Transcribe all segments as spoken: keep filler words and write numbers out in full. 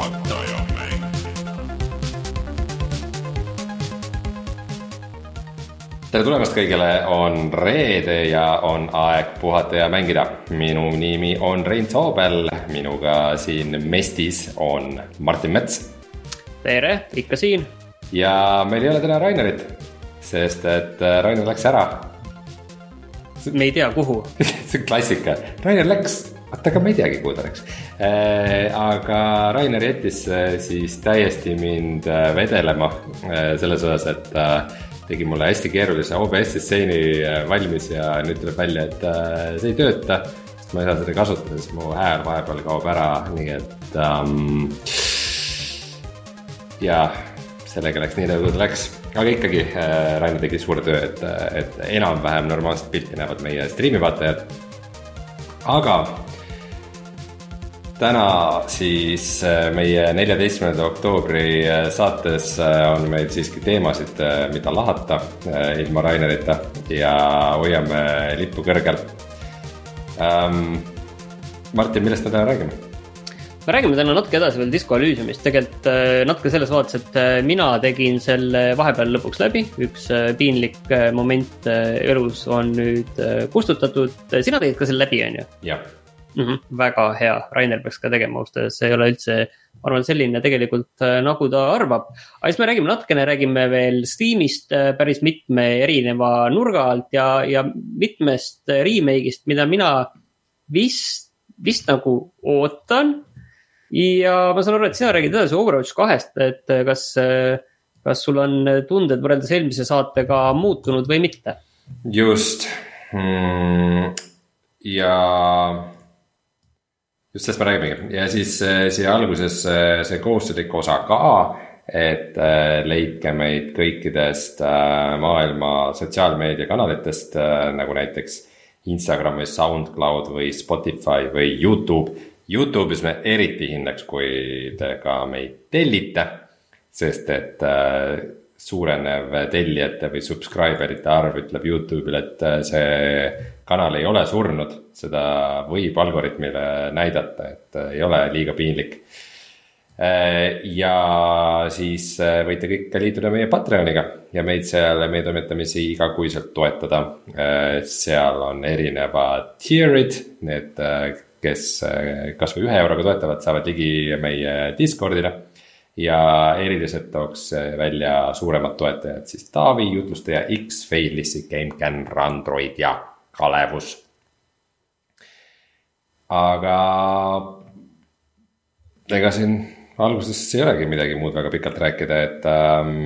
Juhatajamäng. Tere tulemast kõigile, on reede ja on aeg puhata ja mängida. Minu nimi on Rein Soobel, minuga siin mestis on Martin Mets. Tere, ikka siin. Ja meil ei ole täna Rainerit, sest et Rainer läks ära. Me ei tea kuhu. See on klassika, Rainer läks, vaata ka ma ei teagi kuhu ta läks. Aga Rainer jättis siis täiesti mind vedelema selles osas, et tegi mulle hästi keerulise O B S-stseeni valmis ja nüüd tuleb välja, et see ei tööta, sest ma ei saa seda kasutada, siis mu hääl vahepeal kaob ära, nii et um, ja sellega läks nii nagu ta läks. Aga ikkagi Rainer tegi suure töö, et, et enam-vähem normaalselt pilti näevad meie streami vaatajad. Aga täna siis meie neljateistkümnenda oktoobri saates on meil siiski teemasid, mida lahata ilma Rainerita ja hoiame lippu kõrgel. Um, Martin, millest me täna räägime? Me räägime täna natuke edasi veel Disco Elysiumist. Tegelikult natuke selles vaates, et mina tegin selle vahepeal lõpuks läbi. Üks piinlik moment elus on nüüd kustutatud. Sina tegid ka selle läbi, on ju? Jah. Mm-hmm, väga hea, Rainer peaks ka tegema austada, see ei ole üldse, ma arvan, selline tegelikult nagu ta arvab. Aga siis me räägime natukene, räägime veel Steamist päris mitme erineva nurga alt ja, ja mitmest remake'ist, mida mina vist, vist nagu ootan. Ja ma saan aru, et sina räägid edasi Overwatch kahest, et kas, kas sul on tunded võrreldes eelmise saatega muutunud või mitte? Just. Mm, ja... Just sellest me räägimegi. Ja siis siia alguses see koostöölik osa ka, et leidke meid kõikidest maailma sotsiaalmeediakanalitest, nagu näiteks Instagram või SoundCloud või Spotify või YouTube. YouTube'is me eriti hindaks, kui te ka meid tellite, sest et suurenev tellijate või subscriberite arv ütleb YouTube'ile, et see kanal ei ole surnud, seda võib algoritmile näidata, et ei ole liiga piinlik. Ja siis võite kõik liituda meie Patreoniga ja meid seal meie toimetamisi igakuiselt toetada. Seal on erinevad tierid, need, kes kas või ühe euroga toetavad, saavad ligi meie Discordile. Ja eriliselt tooks välja suuremad toetajad, siis Taavi, Jutlustaja X, Failissi, GameCAN, Randroid ja Kalevus. Aga ega siin alguses ei olegi midagi muud väga pikalt rääkida, et ähm,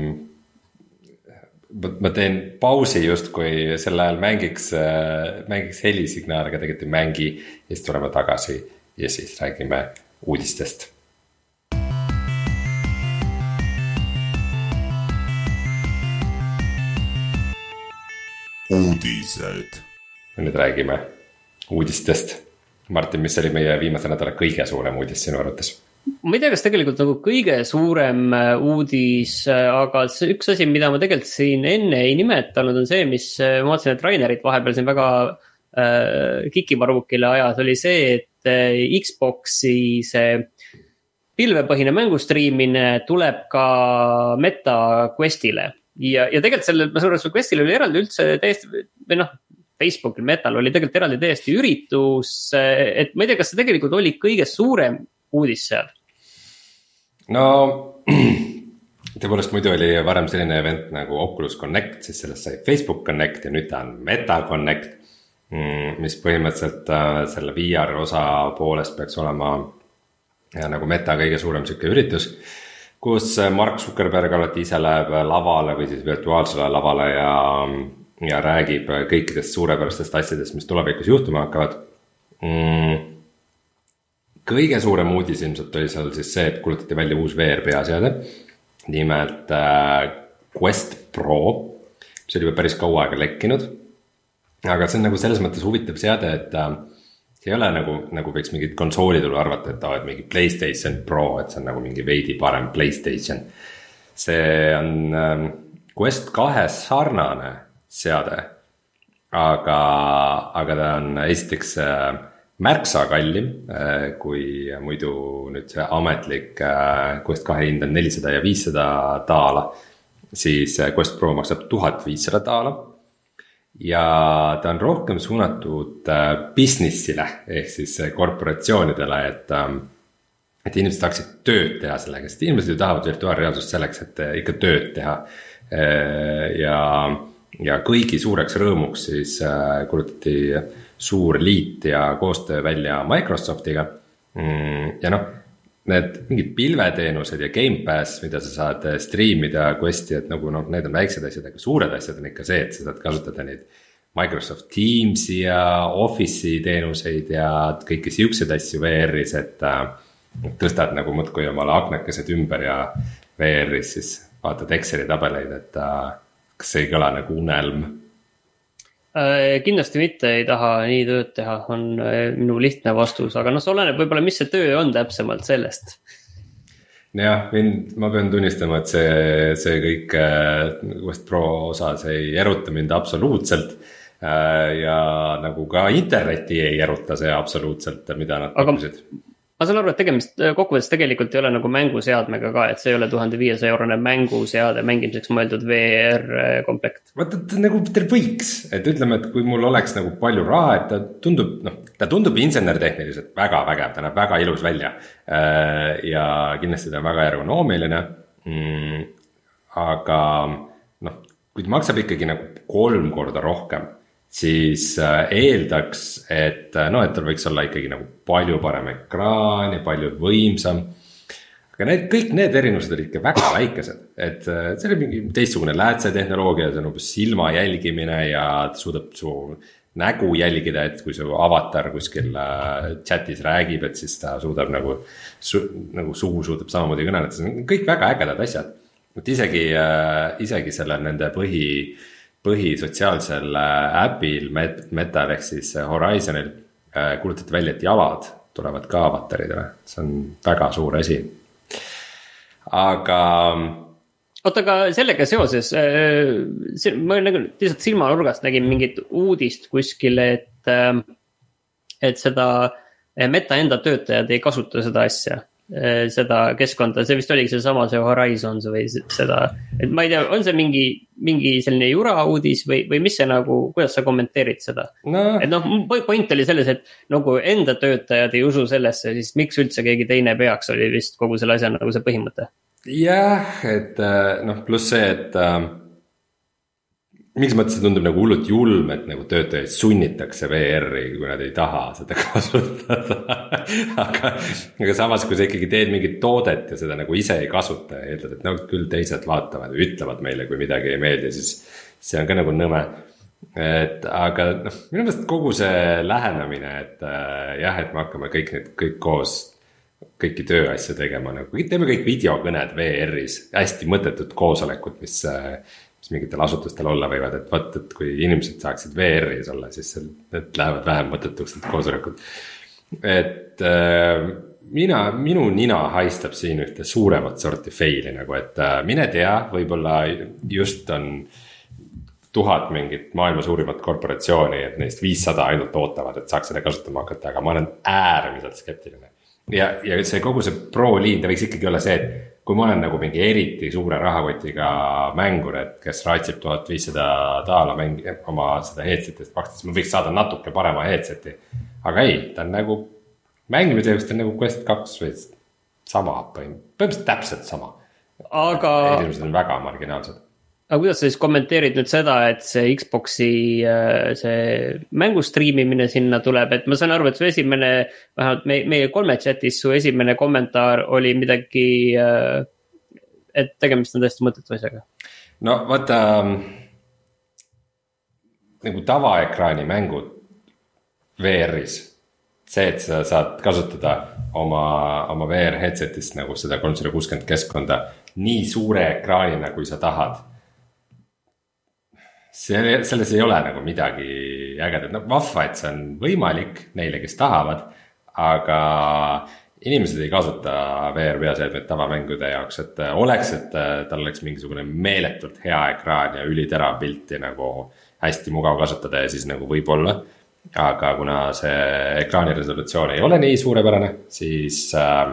ma teen pausi just, kui sel ajal mängiks, mängiks helisignaal, aga tegelikult ei mängi ja siis tuleme tagasi ja siis räägime uudistest. Uudised. Nüüd räägime uudistest. Martin, mis oli meie viimase nädala kõige suurem uudis sinu arvates? Ma ei tea, kas tegelikult nagu kõige suurem uudis, aga see üks asi, mida ma tegelikult siin enne ei nimetanud, on see, mis ma vaatasin, et Rainerit vahepeal siin väga äh, kikivarvukile ajas, oli see, et äh, Xboxi see pilvepõhine mängustriimine tuleb ka Meta Questile. Ja, ja tegelikult sellel, ma suurel Questil oli eraldi üldse täiesti, või noh, Facebookil Metal oli tegelikult eraldi täiesti üritus, et ma ei tea, kas see tegelikult oli kõige suurem uudis seal? No, tõepoolest muidu oli varem selline event nagu Oculus Connect, siis sellest sai Facebook Connect ja nüüd ta on Meta Connect, mis põhimõtteliselt selle V R osa poolest peaks olema ja nagu Meta kõige suurem siuke üritus, kus Mark Zuckerberg alati ise läheb lavale või siis virtuaalsele lavale ja, ja räägib kõikidest suurepärastest asjadest, mis tulevikus juhtuma hakkavad. Mm. Kõige suurem uudis ilmselt oli seal siis see, et kuulutati välja uus V R peaseade, nimelt äh, Quest Pro, mis oli juba päris kaua aega lekkinud. Aga see on nagu selles mõttes huvitav seade, et äh, see ei ole nagu, nagu võiks mingid konsooli tulu arvata, et oled mingi PlayStation Pro, et see on nagu mingi veidi parem PlayStation. See on ähm, Quest kahe sarnane seade, aga, aga ta on esiteks äh, märksa kallim kui muidu nüüd see ametlik Quest kahe hind on nelisada ja viissada daala, siis Quest Pro maksab tuhat viissada daala. Ja ta on rohkem suunatud businessile ehk siis korporatsioonidele, et, et inimesed saaksid tööd teha sellega, sest inimesed ju tahavad virtuaalreaalsust selleks, et ikka tööd teha. Ja, ja kõigi suureks rõõmuks siis kulutati suur liit ja koostöö välja Microsoftiga. Ja noh, need mingid pilveteenused ja Gamepass, mida sa saad streamida Questi, et nagu noh, need on väiksed asjad, aga suured asjad on ikka see, et sa saad kasutada neid Microsoft Teamsi ja Office'i teenuseid ja kõiki siukseid asju V R-is, et tõstad nagu muudkui omale aknakesed ümber ja V R-is siis vaatad Exceli tabeleid, et kas see ei kõla nagu unelm? Kindlasti mitte ei taha nii tööd teha, on minu lihtne vastus, aga noh, see oleneb võib-olla, mis see töö on täpsemalt sellest. Jah, mind, ma pean tunnistama, et see, see kõik Quest Pro osas ei eruta mind absoluutselt ja nagu ka interneti ei eruta see absoluutselt, mida nad pakkusid. Ma saan aru, et tegemist kokkuvõttes tegelikult ei ole nagu mänguseadmega ka, et see ei ole tuhande viiesaja eurone mänguseade mängimiseks mõeldud V R-komplekt. Vaata, nagu teil võiks, et ütleme, et kui mul oleks nagu palju raha, et ta tundub, noh, ta tundub insenertehniliselt väga vägev, ta näeb väga ilus välja ja kindlasti ta on väga ergonoomiline, aga noh, kui ta maksab ikkagi nagu kolm korda rohkem, siis eeldaks, et no, et tal võiks olla ikkagi nagu palju parem ekraan ja palju võimsam. Aga need, kõik need erinevused olid ikka väga väikesed, et see oli mingi teistsugune läätse tehnoloogia, see on umbes silma jälgimine ja ta suudab su nägu jälgida, et kui su avatar kuskil chatis räägib, et siis ta suudab nagu, su, nagu suu suudab samamoodi kõneleda, see on kõik väga ägedad asjad. Et isegi, isegi selle nende põhi põhi sotsiaalsel äpil Metal ehk siis Horizonil kuulutati välja, et jalad tulevad ka avataridele. See on väga suur asi. Aga oota, aga sellega seoses see, ma nagu lihtsalt silmanurgast nägin mingit uudist kuskil, et, et seda Meta enda töötajad ei kasuta seda asja, seda keskkonda, see vist oligi see sama see Horizons või seda, et ma ei tea, on see mingi, mingi selline jura uudis või, või mis see nagu, kuidas sa kommenteerid seda no.? Et noh, point oli selles, et nagu enda töötajad ei usu sellesse, siis miks üldse keegi teine peaks, oli vist kogu selle asja nagu see põhimõte. Jah, et noh, pluss see, et äh, miks mõttes see tundub nagu hullult julm, et nagu töötajaid sunnitakse V R-i, kui nad ei taha seda kasutada. aga, aga samas, kui sa ikkagi teed mingit toodet ja seda nagu ise ei kasuta ja eeldad, et no küll teised vaatavad ja ütlevad meile, kui midagi ei meeldi, siis see on ka nagu nõme. Et, aga noh, minu meelest kogu see lähenemine, et äh, jah, et me hakkame kõik need kõik koos kõiki tööasja tegema, nagu teeme kõik videokõned V R-is, hästi mõttetud koosolekud, mis, mis mingitel asutustel olla võivad, et vaat, et kui inimesed saaksid V R-is olla, siis need lähevad vähem mõttetuks need koosolekud. Et äh, mina, minu nina haistab siin ühte suuremat sorti faili, nagu et äh, mine tea, võib-olla just on tuhat mingit maailma suurimat korporatsiooni, et neist viissada ainult ootavad, et saaks seda kasutama hakata, aga ma olen äärmiselt skeptiline. Ja, ja see kogu see pro liin, ta võiks ikkagi olla see, et kui ma olen nagu mingi eriti suure rahakotiga mängur, et kes raitsib tuhat viissada daala mängi, oma seda headsetist makstes, ma võiks saada natuke parema headseti. Aga ei, ta on nagu mängimise just on nagu Quest kaks või sama, põhimõtteliselt täpselt sama. Aga inimesed on väga marginaalsed. Aga kuidas sa siis kommenteerid nüüd seda, et see Xboxi see mängu striimimine sinna tuleb, et ma saan aru, et su esimene, vähemalt meie kolme chatis su esimene kommentaar oli midagi, et tegemist on tõesti mõttetu asjaga? No vaata, nagu tavaekraani mängud V R-is, see, et sa saad kasutada oma, oma V R headsetist nagu seda kolmsada kuuskümmend keskkonda nii suure ekraanina, kui sa tahad. See, selles ei ole nagu midagi ägedat, no vahva, et see on võimalik neile, kes tahavad, aga inimesed ei kasuta V R peaseadmeid tavamängude jaoks, et oleks, et tal oleks mingisugune meeletult hea ekraan ja üliterav pilti nagu hästi mugav kasutada ja siis nagu võib-olla. aga kuna see ekraani resolutsioon ei ole nii suurepärane, siis äh,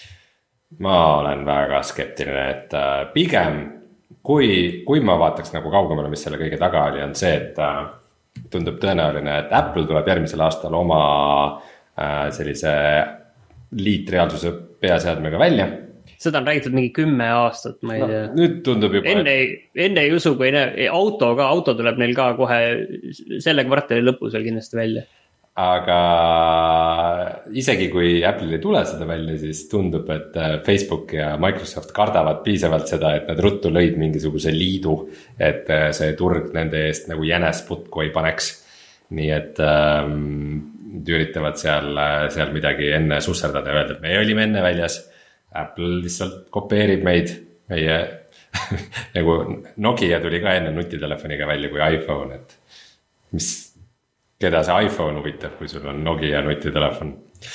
ma olen väga skeptiline, et äh, pigem kui, kui ma vaataks nagu kaugemale, mis selle kõige taga oli, on see, et äh, tundub tõenäoline, et Apple tuleb järgmisel aastal oma äh, sellise liitreaalsuse peaseadmega välja. Seda on räägitud mingi kümme aastat, ma ei no, tea. Nüüd tundub juba. Enne, enne ei usu, kui ne, auto ka, auto tuleb neil ka kohe selle kvartali lõpus veel kindlasti välja. Aga isegi kui Apple'il ei tule seda välja, siis tundub, et Facebook ja Microsoft kardavad piisavalt seda, et nad ruttu lõid mingisuguse liidu, et see turg nende eest nagu jänesputku ei paneks. Nii et ähm, üritavad seal, seal midagi enne susserdada ja öelda, et me olime enne väljas. Apple lihtsalt kopeerib meid, meie nagu Nokia tuli ka enne nutitelefoniga välja kui iPhone, et mis, keda see iPhone huvitab, kui sul on Nokia nutitelefon.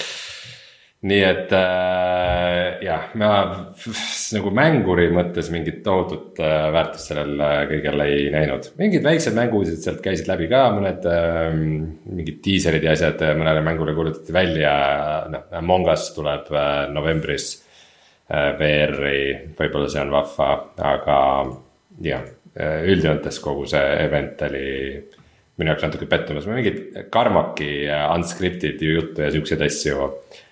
Nii et äh, jah, ma nagu mänguri mõttes mingit tohutut äh, väärtust sellel äh, kõigel ei näinud. Mingid väiksed mänguusid sealt käisid läbi ka, mõned äh, mingid teaserid ja asjad mõnele mängule kuulutati välja, noh, Among Us tuleb äh, novembris V R-i, võib-olla see on vahva, aga jah, üldjoontes kogu see event oli minu jaoks natuke pettumus. Ma mingid Carmacki unscripted juttu ja siukseid asju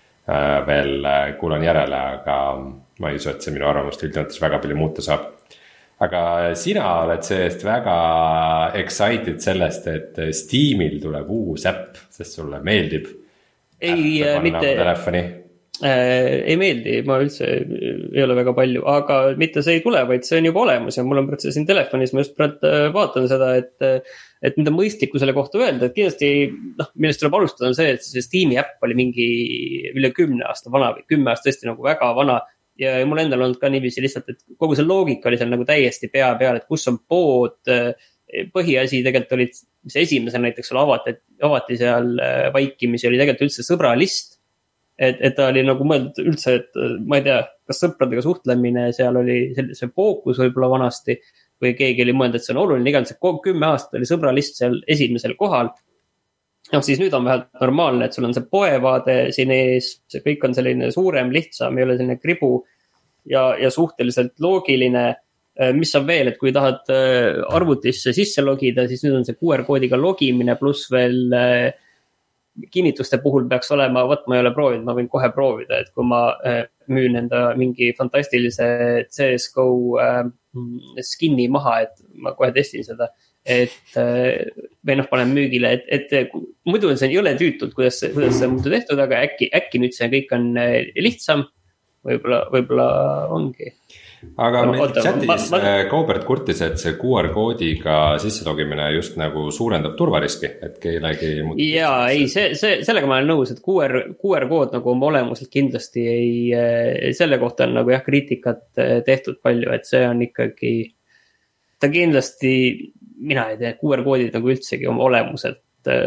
veel kuulan järele, aga ma ei usu, et see minu arvamust üldjoontes väga palju muuta saab. Aga sina oled seest väga excited sellest, et Steamil tuleb uus äpp, sest sulle meeldib. Ei, mitte telefoni. Äh, ei meeldi, ma üldse ei ole väga palju, aga mitte see ei tule, vaid see on juba olemas ja mul on praegu siin telefonis, ma just praegu vaatan seda, et, et mida mõistlikku selle kohta öelda, et kindlasti, noh, millest tuleb alustada on see, et see Steam'i äpp oli mingi üle kümne aasta vana või kümme aasta tõesti nagu väga vana ja mul endal olnud ka niiviisi lihtsalt, et kogu see loogika oli seal nagu täiesti pea peal, et kus on pood, põhiasi tegelikult olid, mis esimesel näiteks seal avati, avati seal vaikimisi oli tegelikult üldse sõbralist. Et, et ta oli nagu mõeldud üldse, et ma ei tea, kas sõpradega suhtlemine seal oli see fookus võib-olla vanasti või keegi oli mõeldud, et see on oluline, igal see kümme aastat oli sõbralist seal esimesel kohal. No siis nüüd on vähelt normaalne, et sul on see poevaade siin ees, see kõik on selline suurem, lihtsam, ei ole selline kribu ja, ja suhteliselt loogiline. Mis on veel, et kui tahad arvutisse sisse logida, siis nüüd on see Q R-koodiga logimine pluss veel kinnituste puhul peaks olema, võt ma ei ole proovinud, ma võin kohe proovida, et kui ma müün enda mingi fantastilise C S G O skinni maha, et ma kohe testin seda, et või noh, panen müügile, et, et muidu see ei ole tüütud, kuidas, kuidas see muidu tehtud, aga äkki, äkki nüüd see kõik on lihtsam, võib-olla, võib-olla ongi. Aga no, meil chatis ma... Kaubert kurtis, et see Q R-koodiga sisselogimine just nagu suurendab turvariski, et kellegi jaa, ei, see, see, sellega ma olen nõus, et Q R, Q R-kood nagu oma olemuselt kindlasti ei, selle kohta on nagu jah, kriitikat tehtud palju, et see on ikkagi ta kindlasti, mina ei tea, Q R-koodid nagu üldsegi oma olemuselt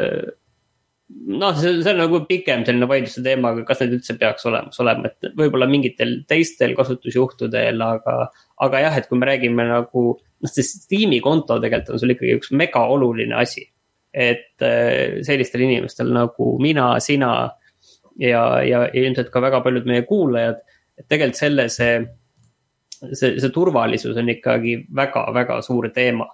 noh, see, see on nagu pikem selline vaidluste teema, kas need üldse peaks olemas olema, et võib-olla mingitel teistel kasutusjuhtudel, aga, aga jah, et kui me räägime nagu, noh, see Steam'i konto tegelikult on sul ikkagi üks mega oluline asi, et sellistel inimestel nagu mina, sina ja, ja ilmselt ka väga paljud meie kuulajad, et tegelikult selle see, see, see turvalisus on ikkagi väga, väga suur teema.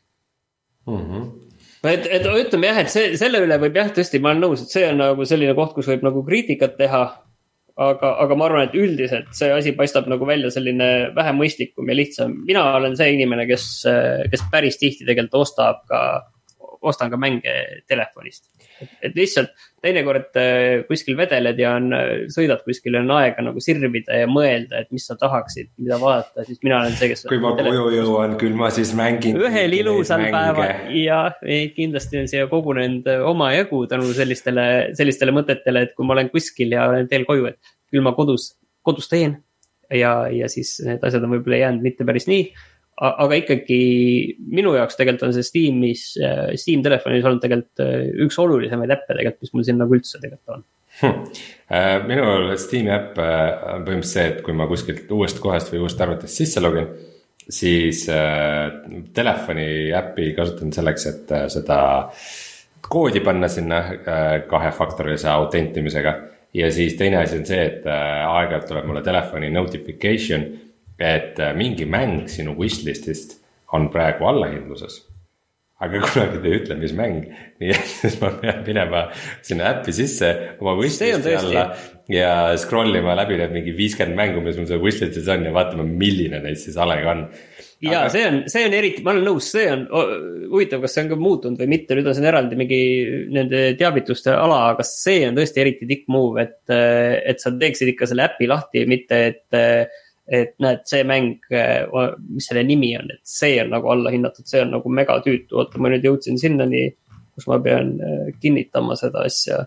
Mhm. Et, et ütleme jah, et see, selle üle võib jah, tõesti, ma olen nõus, et see on nagu selline koht, kus võib nagu kriitikat teha, aga, aga ma arvan, et üldiselt see asi paistab nagu välja selline vähe mõistlikum ja lihtsam. Mina olen see inimene, kes, kes päris tihti tegelikult ostab ka, ostan ka mänge telefonist. Et, et lihtsalt teinekord kuskil vedeled ja on, sõidad kuskil ja on aega nagu sirvida ja mõelda, et mis sa tahaksid, mida vaadata, siis mina olen see, kes kui ma koju jõuan, küll ma siis mängin ühel ilusal päeval ja kindlasti on siia kogunenud oma jagu tänu sellistele, sellistele mõtetele, et kui ma olen kuskil ja olen teel koju, et küll ma kodus, kodus teen ja, ja siis need asjad on võib-olla jäänud mitte päris nii. Aga ikkagi minu jaoks tegelikult on see Steamis, Steam telefonis olnud tegelikult üks olulisemaid äppe tegelikult, mis mul siin nagu üldse tegelikult on. Hmm. Minul Steam'i äpp on põhimõtteliselt see, et kui ma kuskilt uuest kohast või uuest arvutist sisse login, siis telefoni äppi kasutan selleks, et seda koodi panna sinna kahefaktorilise autentimisega. Ja siis teine asi on see, et aeg-ajalt tuleb mulle telefoni notification, et mingi mäng sinu wishlistist on praegu allahindluses. Aga kunagi te ütle, mis mäng. Nii et siis ma pean minema sinna äppi sisse oma wishlisti alla ja scrollima läbi need mingi viiskümmend mängu, mis mul see wishlistis on ja vaatama, milline neid siis alega on. Ja aga... see on, see on eriti, ma olen nõus, see on huvitav, kas see on ka muutunud või mitte, nüüd on see eraldi mingi nende teavituste ala, aga see on tõesti eriti tikk move, et, et sa teeksid ikka selle äppi lahti, mitte et, et näed, see mäng, mis selle nimi on, et see on nagu alla hinnatud, see on nagu mega tüütu, oota, ma nüüd jõudsin sinnani, kus ma pean kinnitama seda asja.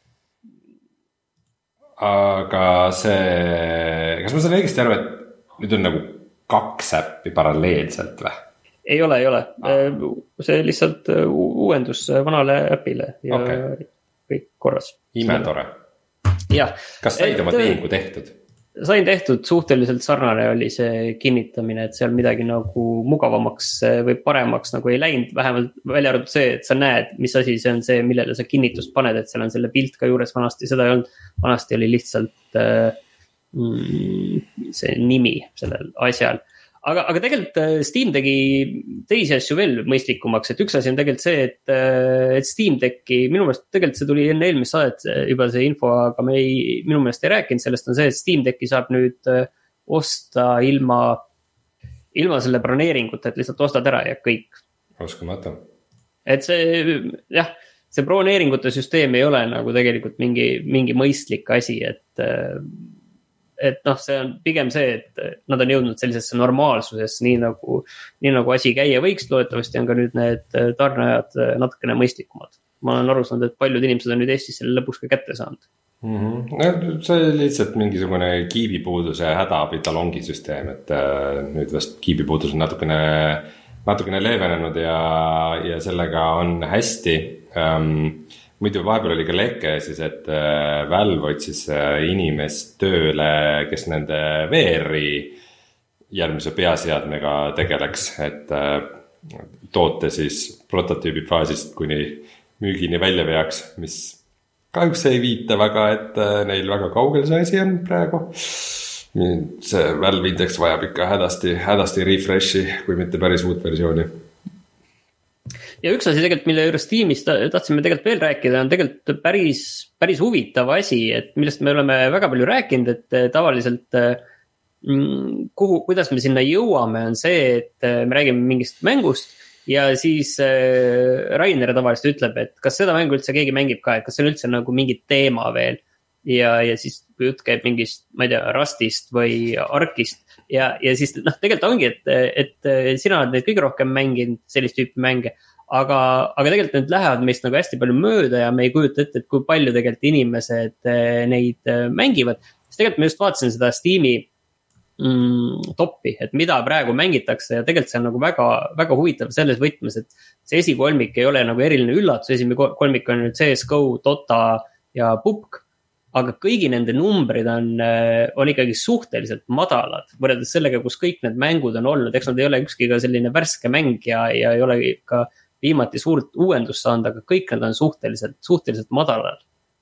Aga see, kas ma saan õigesti aru, et nüüd on nagu kaks äppi paralleelselt või? Ei ole, ei ole. Ah. See lihtsalt uuendus vanale äpile ja okay. Kõik korras. Ime tore. Ja. Kas said oma tehingu tehtud? Sain tehtud, suhteliselt sarnane oli see kinnitamine, et seal midagi nagu mugavamaks või paremaks nagu ei läinud, vähemalt välja arvatud see, et sa näed, mis asi see on see, millele sa kinnitust paned, et seal on selle pilt ka juures, vanasti seda ei olnud, vanasti oli lihtsalt see nimi sellel asjal. Aga, aga tegelikult Steam tegi teisi asju veel mõistlikumaks, et üks asi on tegelikult see, et, et Steam teki, minu meelest tegelikult see tuli enne eelmist saadet juba see info, aga me ei, minu meelest ei rääkinud sellest, on see, et Steam teki saab nüüd osta ilma, ilma selle broneeringuta, et lihtsalt ostad ära ja kõik. Oskamata. Et see, jah, see broneeringute süsteem ei ole nagu tegelikult mingi, mingi mõistlik asi, et et noh, see on pigem see, et nad on jõudnud sellisesse normaalsusesse, nii nagu, nii nagu asi käia võiks, loodetavasti on ka nüüd need tarneajad natukene mõistlikumad. Ma olen aru saanud, et paljud inimesed on nüüd Eestis selle lõpuks ka kätte saanud. Mm-hmm. See oli lihtsalt mingisugune kiibipuuduse hädaabi talongisüsteem, et nüüd vast kiibipuudus on natukene, natukene leevenenud ja, ja sellega on hästi. Um, Muidu vahepeal oli ka leke siis, et Valve otsis inimest tööle, kes nende V R-i järgmise peaseadmega tegeleks, et toote siis prototüübi faasist kuni müügini välja veaks, mis kahjuks ei viita väga, et neil väga kaugel see asi on praegu. See Valve Index vajab ikka hädasti, hädasti refreshi, kui mitte päris uut versiooni. Ja üks asi tegelikult, mille juures tiimis tahtsime tegelikult veel rääkida, on tegelikult päris, päris huvitav asi, et millest me oleme väga palju rääkinud, et tavaliselt kuhu, kuidas me sinna jõuame, on see, et me räägime mingist mängust ja siis Rainer tavaliselt ütleb, et kas seda mängu üldse keegi mängib ka, et kas see on üldse nagu mingi teema veel ja, ja siis kui jutt käib mingist, ma ei tea, Rustist või Arkist ja, ja siis noh, tegelikult ongi, et, et sina oled neid kõige rohkem mänginud sellist tüüpi mänge. Aga, aga tegelikult need lähevad meist nagu hästi palju mööda ja me ei kujuta ette, et kui palju tegelikult inimesed neid mängivad. Siis tegelikult ma just vaatasin seda Steam'i mm, topi, et mida praegu mängitakse ja tegelikult see on nagu väga, väga huvitav selles võtmes, et see esikolmik ei ole nagu eriline üllatus, esimene kolmik on nüüd C S G O, Dota ja P U B G, aga kõigi nende numbrid on, on ikkagi suhteliselt madalad, võrreldes sellega, kus kõik need mängud on olnud, eks nad ei ole ükski ka selline värske mäng ja, ja ei ole ka viimati suurt uuendust saanud, aga kõik nad on suhteliselt, suhteliselt madalal.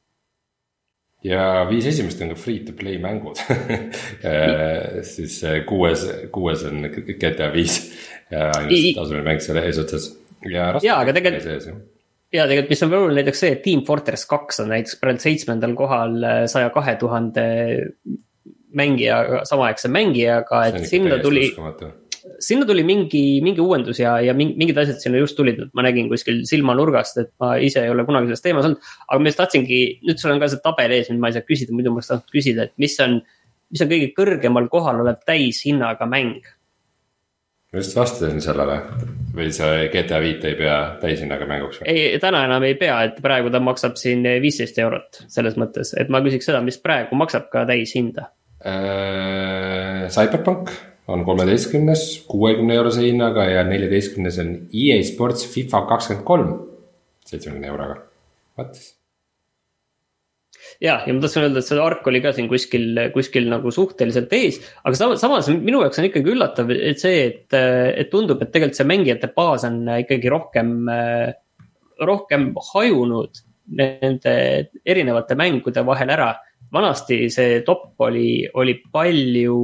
Ja viis esimest on ka free-to-play mängud. Siis kuues, kuues on G T A viis ja ainult tasuline mäng seal eesotsas. Ja, ja aga tegelikult, ja tegelikult, mis on veel näiteks see, et Team Fortress kaks on näiteks praegu seitsmendal kohal saja kahe tuhande mängija, samaaegse mängijaga, et sinna tuli... Sinna tuli mingi, mingi uuendus ja, ja mingid asjad sinna just tulid, ma nägin kuskil silmanurgast, et ma ise ei ole kunagi selles teemas olnud, aga ma just tahtsingi, nüüd sul on ka see tabel ees, ma ei saa küsida, muidu ma tahtsin küsida, et mis on, mis on kõige kõrgemal kohal olev täishinnaga mäng? Ma just vastasin sellele, või see G T A viis ei pea täishinnaga mänguks? Ei, täna enam ei pea, et praegu ta maksab siin viisteist eurot selles mõttes, et ma küsiks seda, mis praegu maksab ka täishinda. Äh, Cyberpunk on kolmeteistkümnes, kuuekümne eurose hinnaga ja neljateistkümnes on E A Sports FIFA kakskümmend kolm, seitsmekümne euroga. Vatis. Ja, ja ma tahtsin öelda, et see Ark oli ka siin kuskil, kuskil nagu suhteliselt ees, aga samas minu jaoks on ikkagi üllatav, et see, et, et tundub, et tegelikult see mängijate baas on ikkagi rohkem, rohkem hajunud nende erinevate mängude vahel ära. Vanasti see top oli, oli palju,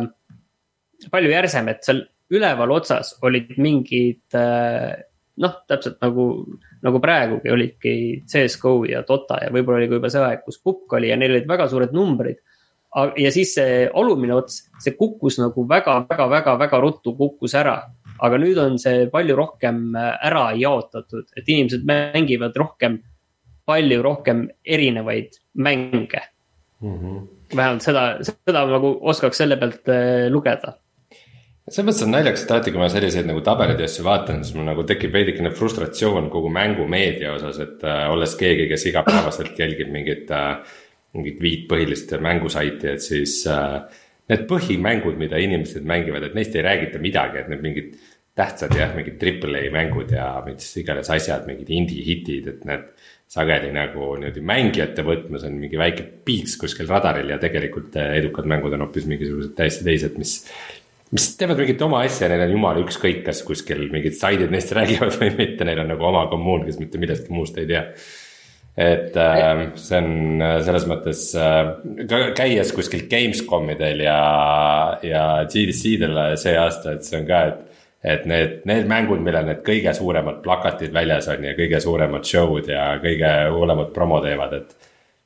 palju järsem, et seal üleval otsas olid mingid, noh, täpselt nagu, nagu praegugi olidki C S G O ja Dota ja võib-olla oli ka juba see aeg, kus Pukk oli ja neil olid väga suured numbrid. Ja siis see alumine ots, see kukkus nagu väga, väga, väga, väga ruttu kukkus ära. Aga nüüd on see palju rohkem ära jaotatud, et inimesed mängivad rohkem, palju rohkem erinevaid mänge. Mm-hmm. Vähemalt seda, seda nagu oskaks selle pealt lugeda. See mõttes on naljakas, et alati, kui ma selliseid nagu tabelid ja asju vaatan, siis mul nagu tekib veidikene frustratsioon kogu mängumeedia osas, et äh, olles keegi, kes igapäevaselt jälgib mingit, äh, mingit viit põhilist mängusaiti, et siis äh, need põhimängud, mida inimesed mängivad, et neist ei räägita midagi, et need mingid tähtsad ja mingid triple A mängud ja mis iganes asjad, mingid indie hitid, et need sageli nagu niimoodi mängijate võtmes on mingi väike piiks kuskil radaril ja tegelikult edukad mängud on hoopis mingisugused täiesti teised, mis mis teevad mingit oma asja, neil on jumala ükskõik, kas kuskil mingid saidid neist räägivad või mitte, neil on nagu oma kommuun, kes mitte millestki muust ei tea. Et äh, see on selles mõttes äh, käies kuskil Gamescomidel ja, ja G D C-del see aasta, et see on ka, et, et need, need mängud, millel need kõige suuremad plakatid väljas on ja kõige suuremad show'd ja kõige hulemad promo teevad, et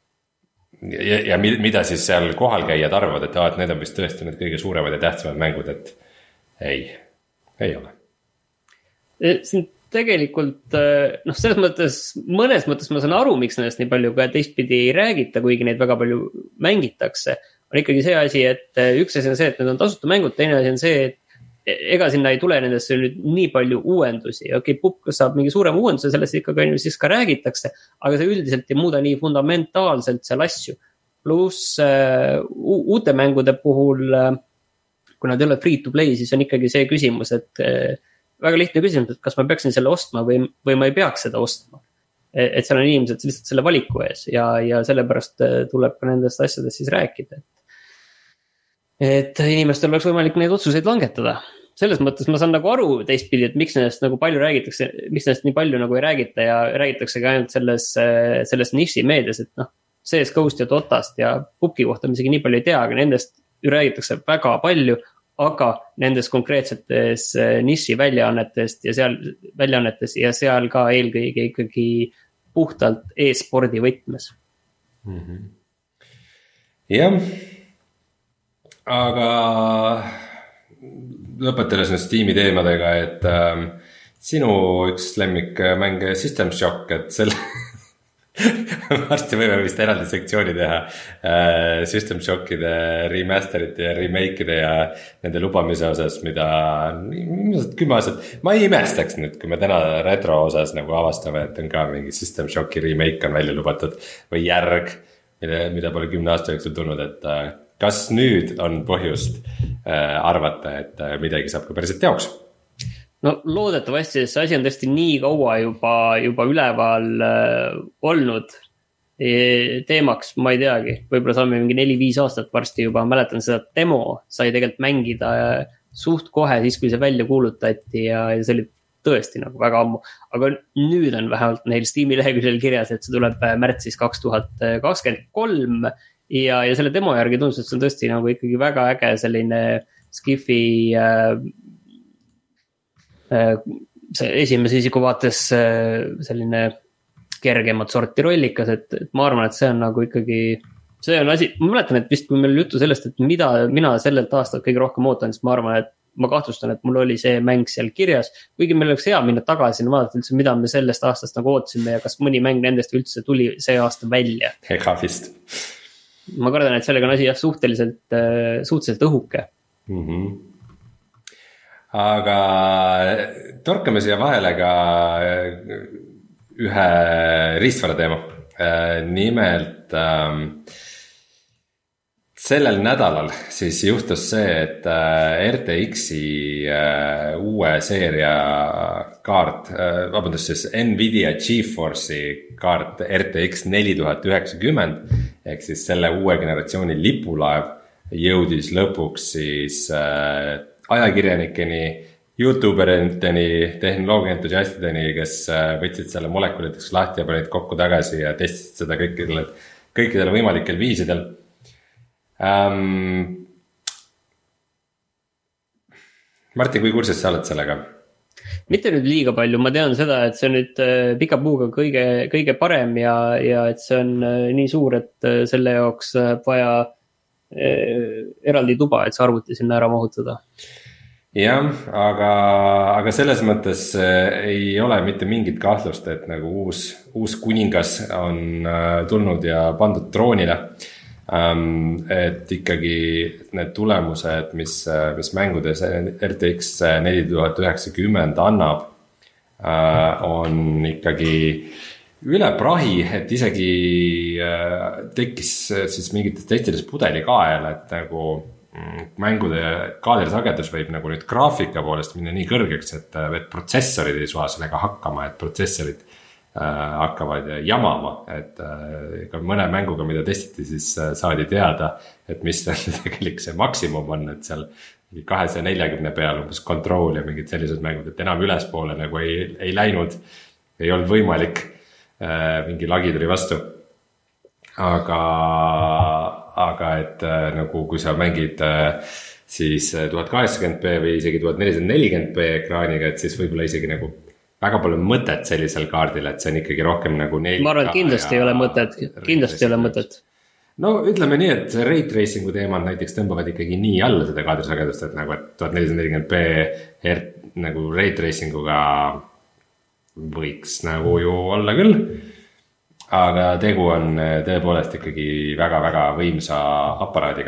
Ja, ja mida siis seal kohalkäijad arvavad, et, ah, et need on vist tõesti need kõige suuremad ja tähtsamad mängud, et ei, ei ole. See on tegelikult, noh, selles mõttes, mõnes mõttes ma saan aru, miks nendest nii palju ka teistpidi ei räägita, kuigi neid väga palju mängitakse. On ikkagi see asi, et üks asi on see, et need on tasuta mängud, teine asi on see, et ega sinna ei tule nendesse nüüd nii palju uuendusi. Okei, Pukk saab mingi suurem uuenduse, sellest ikka siis ka räägitakse, aga see üldiselt ei muuda nii fundamentaalselt seal asju. Plus uh, uute mängude puhul, uh, kui nad ei ole free to play, siis on ikkagi see küsimus, et uh, väga lihtne küsimus, et kas ma peaksin selle ostma või, või ma ei peaks seda ostma. Et seal on inimesed lihtsalt selle valiku ees ja, ja sellepärast uh, tuleb ka nendest asjadest siis rääkida. Et inimestel oleks võimalik neid otsuseid langetada. Selles mõttes ma saan nagu aru teistpidi, et miks nendest nagu palju räägitakse, miks nendest nii palju nagu ei räägita ja räägitakse ka ainult selles, selles niši meedias, et noh, C S G O-st ja Dotast ja Pukki kohta me isegi nii palju ei tea, aga nendest räägitakse väga palju, aga nendes konkreetsetes niši väljaannetest ja seal väljaannetes ja seal ka eelkõige ikkagi puhtalt e-spordi võtmes. Mm-hmm. Jah. Aga lõpetades nüüd Steam'i teemadega, et äh, sinu üks lemmikmäng System Shock, et selle varsti võime vist eraldi sektsiooni teha äh, System Shockide remasterite ja remake'ide ja nende lubamise osas, mida kümme aastat, ma ei imestaks nüüd, kui me täna retro osas nagu avastame, et on ka mingi System Shocki remake on välja lubatud või järg, mida, mida pole kümne aasta jooksul tulnud, et äh, kas nüüd on põhjust äh, arvata, et äh, midagi saab ka päriselt teoks? No loodetavasti see asi on tõesti nii kaua juba, juba üleval äh, olnud e, teemaks, ma ei teagi. Võib-olla saame mingi neli-viis aastat varsti juba, mäletan seda demo, sai tegelikult mängida äh, suht kohe siis, kui see välja kuulutati ja, ja see oli tõesti nagu väga ammu. Aga nüüd on vähemalt neil Steam'i leheküljel kirjas, et see tuleb märtsis kaks tuhat kakskümmend kolm ja, ja selle demo järgi tundus, et see on tõesti nagu ikkagi väga äge selline skifi äh, äh, see esimese isiku vaates äh, selline kergemat sorti rollikas, et, et ma arvan, et see on nagu ikkagi see on asi, ma mäletan, et vist kui meil oli juttu sellest, et mida mina sellelt aastalt kõige rohkem ootan, siis ma arvan, et ma kahtlustan, et mul oli see mäng seal kirjas, kuigi meil oleks hea minna tagasi ja vaadata üldse, mida me sellest aastast nagu ootasime ja kas mõni mäng nendest üldse tuli see aasta välja. Ega vist. Ma kardan, et sellega on asi jah, suhteliselt, suhteliselt õhuke. Mm-hmm. Aga torkame siia vahele ka ühe riistvara teema. Nimelt sellel nädalal siis juhtus see, et R T X-i uue seeria kaart, vabandust siis Nvidia GeForce'i kaart R T X neli tuhat üheksakümmend ehk siis selle uue generatsiooni lipulaev jõudis lõpuks siis ajakirjanikeni Youtuberiteni, tehnoloogia entusiastideni, kes võtsid selle molekuliteks lahti ja panid kokku tagasi ja testisid seda kõikidel, kõikidel võimalikel viisidel ähm,. Martin, kui kursis sa oled sellega? Mitte nüüd liiga palju, ma tean seda, et see on nüüd pika puuga kõige, kõige parem ja, ja et see on nii suur, et selle jaoks vaja eraldi tuba, et see arvuti sinna ära mahutada. Jah, aga, aga selles mõttes ei ole mitte mingit kahtlust, et nagu uus, uus kuningas on tulnud ja pandud troonile. Et ikkagi need tulemused, mis, mis mängudes R T X neli tuhat üheksakümmend annab, on ikkagi üle prahi, et isegi tekkis siis mingites testides pudelikael, et nagu mängude kaadrisagedus võib nagu nüüd graafika poolest minna nii kõrgeks, et, et protsessorid ei saa sellega hakkama, et protsessorid äh, hakkavad jamama, et äh, mõne mänguga, mida testiti, siis äh, saadi teada, et mis tegelikult see maksimum on, et seal kahesaja neljakümne peal umbes Control ja mingid sellised mängud, et enam ülespoole nagu ei, ei läinud, ei olnud võimalik, äh, mingi lagi tuli vastu. Aga, aga et äh, nagu kui sa mängid äh, siis tuhat kaheksakümmend p või isegi tuhat nelisada nelikümmend p ekraaniga, et siis võib-olla isegi nagu väga palju mõtet sellisel kaardil, et see on ikkagi rohkem nagu neli K. Ma arvan, et kindlasti ei ole mõtet, kindlasti ei ole mõtet. No ütleme nii, et ray tracing'u teemad näiteks tõmbavad ikkagi nii alla seda kaadrisagedust, et nagu et tuhat nelisada nelikümmend p nagu ray tracing'uga võiks nagu ju olla küll. Aga tegu on tõepoolest ikkagi väga-väga võimsa aparaadiga.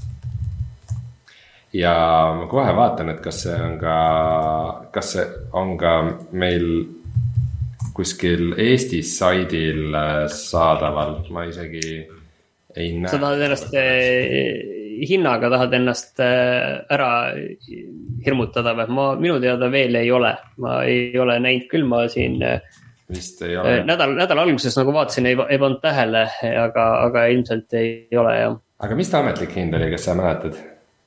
Ja ma kohe vaatan, et kas see on ka, kas see on ka meil kuskil Eesti saidil saadaval, ma isegi ei näe. Sa tahad ennast hinnaga, tahad ennast ära hirmutada või? Ma minu teada veel ei ole, ma ei ole näinud küll, ma siin vist ei ole. Nädal, nädal alguses nagu vaatasin, ei, ei pannud tähele, aga, aga ilmselt ei ole jah. Aga mis ta ametlik hind oli, kas sa mäletad?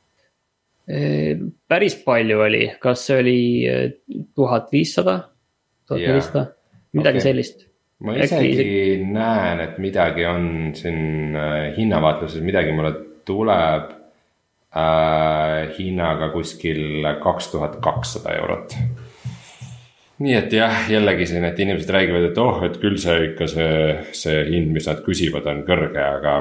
Päris palju oli, kas see oli tuhat viissada, tuhat nelisada, midagi okay. Sellist. Ma isegi Äkki... näen, et midagi on siin hinnavaatluses, midagi mulle tuleb äh, hinnaga kuskil kaks tuhat kakssada eurot. Nii et jah, jällegi siin, et inimesed räägivad, et oh, et küll see ikka see, see hind, mis nad küsivad, on kõrge, aga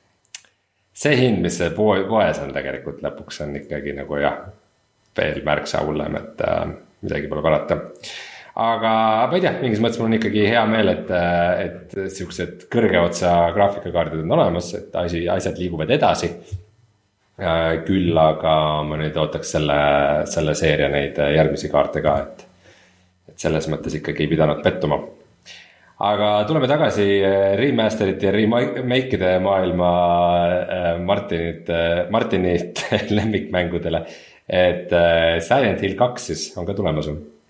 see hind, mis see poes on tegelikult lõpuks on ikkagi nagu jah, veel märksa hullem, et äh, midagi pole parata. Aga ma ei tea, mingis mõttes mul on ikkagi hea meel, et, et siuksed kõrge otsa graafikakaardid on olemas, et asi, asjad liiguvad edasi. Äh, küll aga ma nüüd ootaks selle, selle seeria neid järgmisi kaarte ka, et et selles mõttes ikkagi ei pidanud pettuma. Aga tuleme tagasi remasterite ja remake'ide maailma Martinit, Martinit lemmikmängudele, et Silent Hill kaks siis on ka tulemas.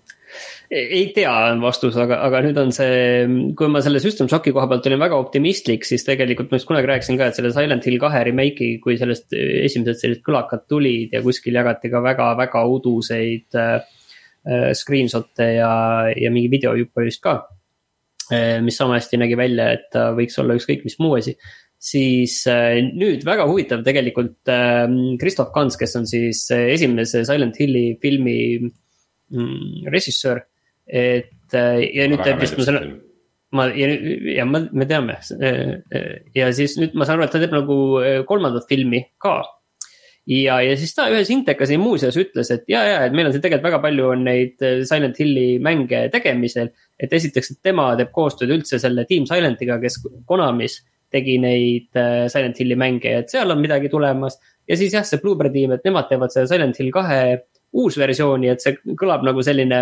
Ei tea on vastus, aga, aga nüüd on see, kui ma selle System Shocki koha pealt olin väga optimistlik, siis tegelikult ma just kunagi rääkisin ka, et selle Silent Hill kahe remake'i, kui sellest esimesed sellised kõlakad tulid ja kuskil jagati ka väga-väga uduseid screenshot'e ja, ja mingi videojuppa just ka, mis sama hästi nägi välja, et ta võiks olla ükskõik mis muu asi. Siis nüüd väga huvitav tegelikult Christoph Gans, kes on siis esimese Silent Hilli filmi režissöör, et ja nüüd teeb vist ma selle ma, ja, ja ma, me teame ja siis nüüd ma saan aru, et ta teeb nagu kolmandat filmi ka. Ja, ja siis ta ühes Intekas muuseas ütles, et ja, ja, et meil on see tegelikult väga palju on neid Silent Hilli mänge tegemisel, et esiteks, et tema teeb koostööd üldse selle Team Silentiga, kes Konamis tegi neid Silent Hilli mänge, et seal on midagi tulemas. Ja siis jah, see Bloober Team, et nemad teevad selle Silent Hill kahe uus versiooni, et see kõlab nagu selline,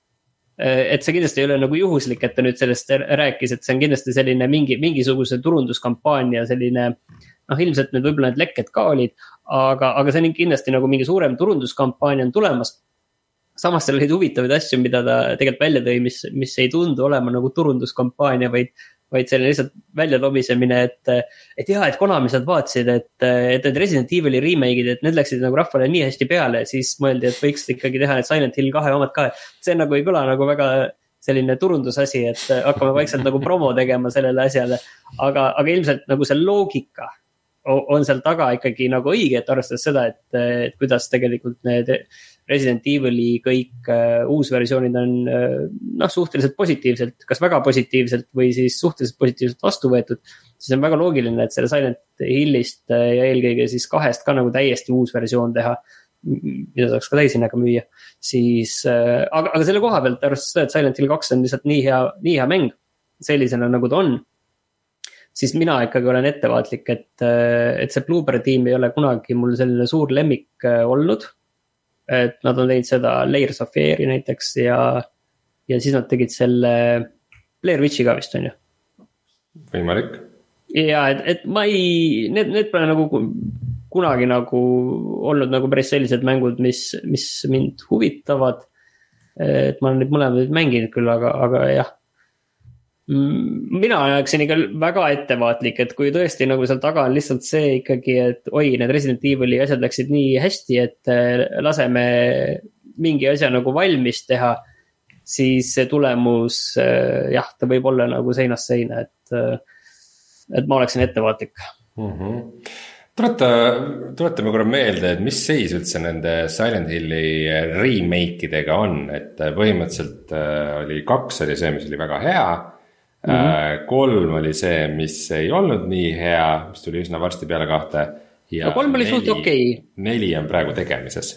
et see kindlasti ei ole nagu juhuslik, et ta nüüd sellest rääkis, et see on kindlasti selline mingi, mingisuguse turunduskampaania selline, noh ilmselt nüüd võib-olla need lekked ka olid, aga, aga see on kindlasti nagu mingi suurem turunduskampaania on tulemas. Samas seal olid huvitavaid asju, mida ta tegelikult välja tõi, mis, mis ei tundu olema nagu turunduskampaania, vaid vaid selline lihtsalt välja tobisemine, et, et jah, et Konami sealt vaatasid, et, et need Resident Evil'i remake'id, et need läksid nagu rahvale nii hästi peale, siis mõeldi, et võiks ikkagi teha need Silent Hill kahe omad ka. See nagu ei kõla nagu väga selline turundusasi, et hakkame vaikselt nagu promo tegema sellele asjale, aga, aga ilmselt nagu see loogika on seal taga ikkagi nagu õige, et arvestades seda, et, et kuidas tegelikult need Resident Evil'i kõik uh, uusversioonid on uh, noh, suhteliselt positiivselt, kas väga positiivselt või siis suhteliselt positiivselt vastu võetud, siis on väga loogiline, et selle Silent Hillist uh, ja eelkõige siis kahest ka nagu täiesti uus versioon teha, mida saaks ka täishinnaga müüa, siis uh, aga, aga selle koha pealt arvestades seda, et Silent Hill kaks on lihtsalt nii hea, nii hea mäng sellisena nagu ta on, siis mina ikkagi olen ettevaatlik, et, et see Bloober tiim ei ole kunagi mul selline suur lemmik olnud, et nad on teinud seda Layers of Fear'i näiteks ja, ja siis nad tegid selle Blair Witchi ka vist on ju. Võimalik. Ja, et, et ma ei, need, need pole nagu kunagi nagu olnud nagu päris sellised mängud, mis, mis mind huvitavad, et ma olen neid mõlemad mänginud küll, aga, aga jah, mina oleksin ikka väga ettevaatlik, et kui tõesti nagu seal taga on lihtsalt see ikkagi, et oi, need Resident Evil'i asjad läksid nii hästi, et laseme mingi asja nagu valmis teha, siis see tulemus, jah, ta võib olla nagu seinast seina, et, et ma oleksin ettevaatlik. Mm-hmm. Tuleta, tuletame korra meelde, et mis seis üldse nende Silent Hilli remake-idega on, et põhimõtteliselt oli kaks oli see, mis oli väga hea. Mm-hmm. kolm oli see, mis ei olnud nii hea, mis tuli üsna varsti peale kahte ja no, kolm oli suht okei. Neli on praegu tegemises.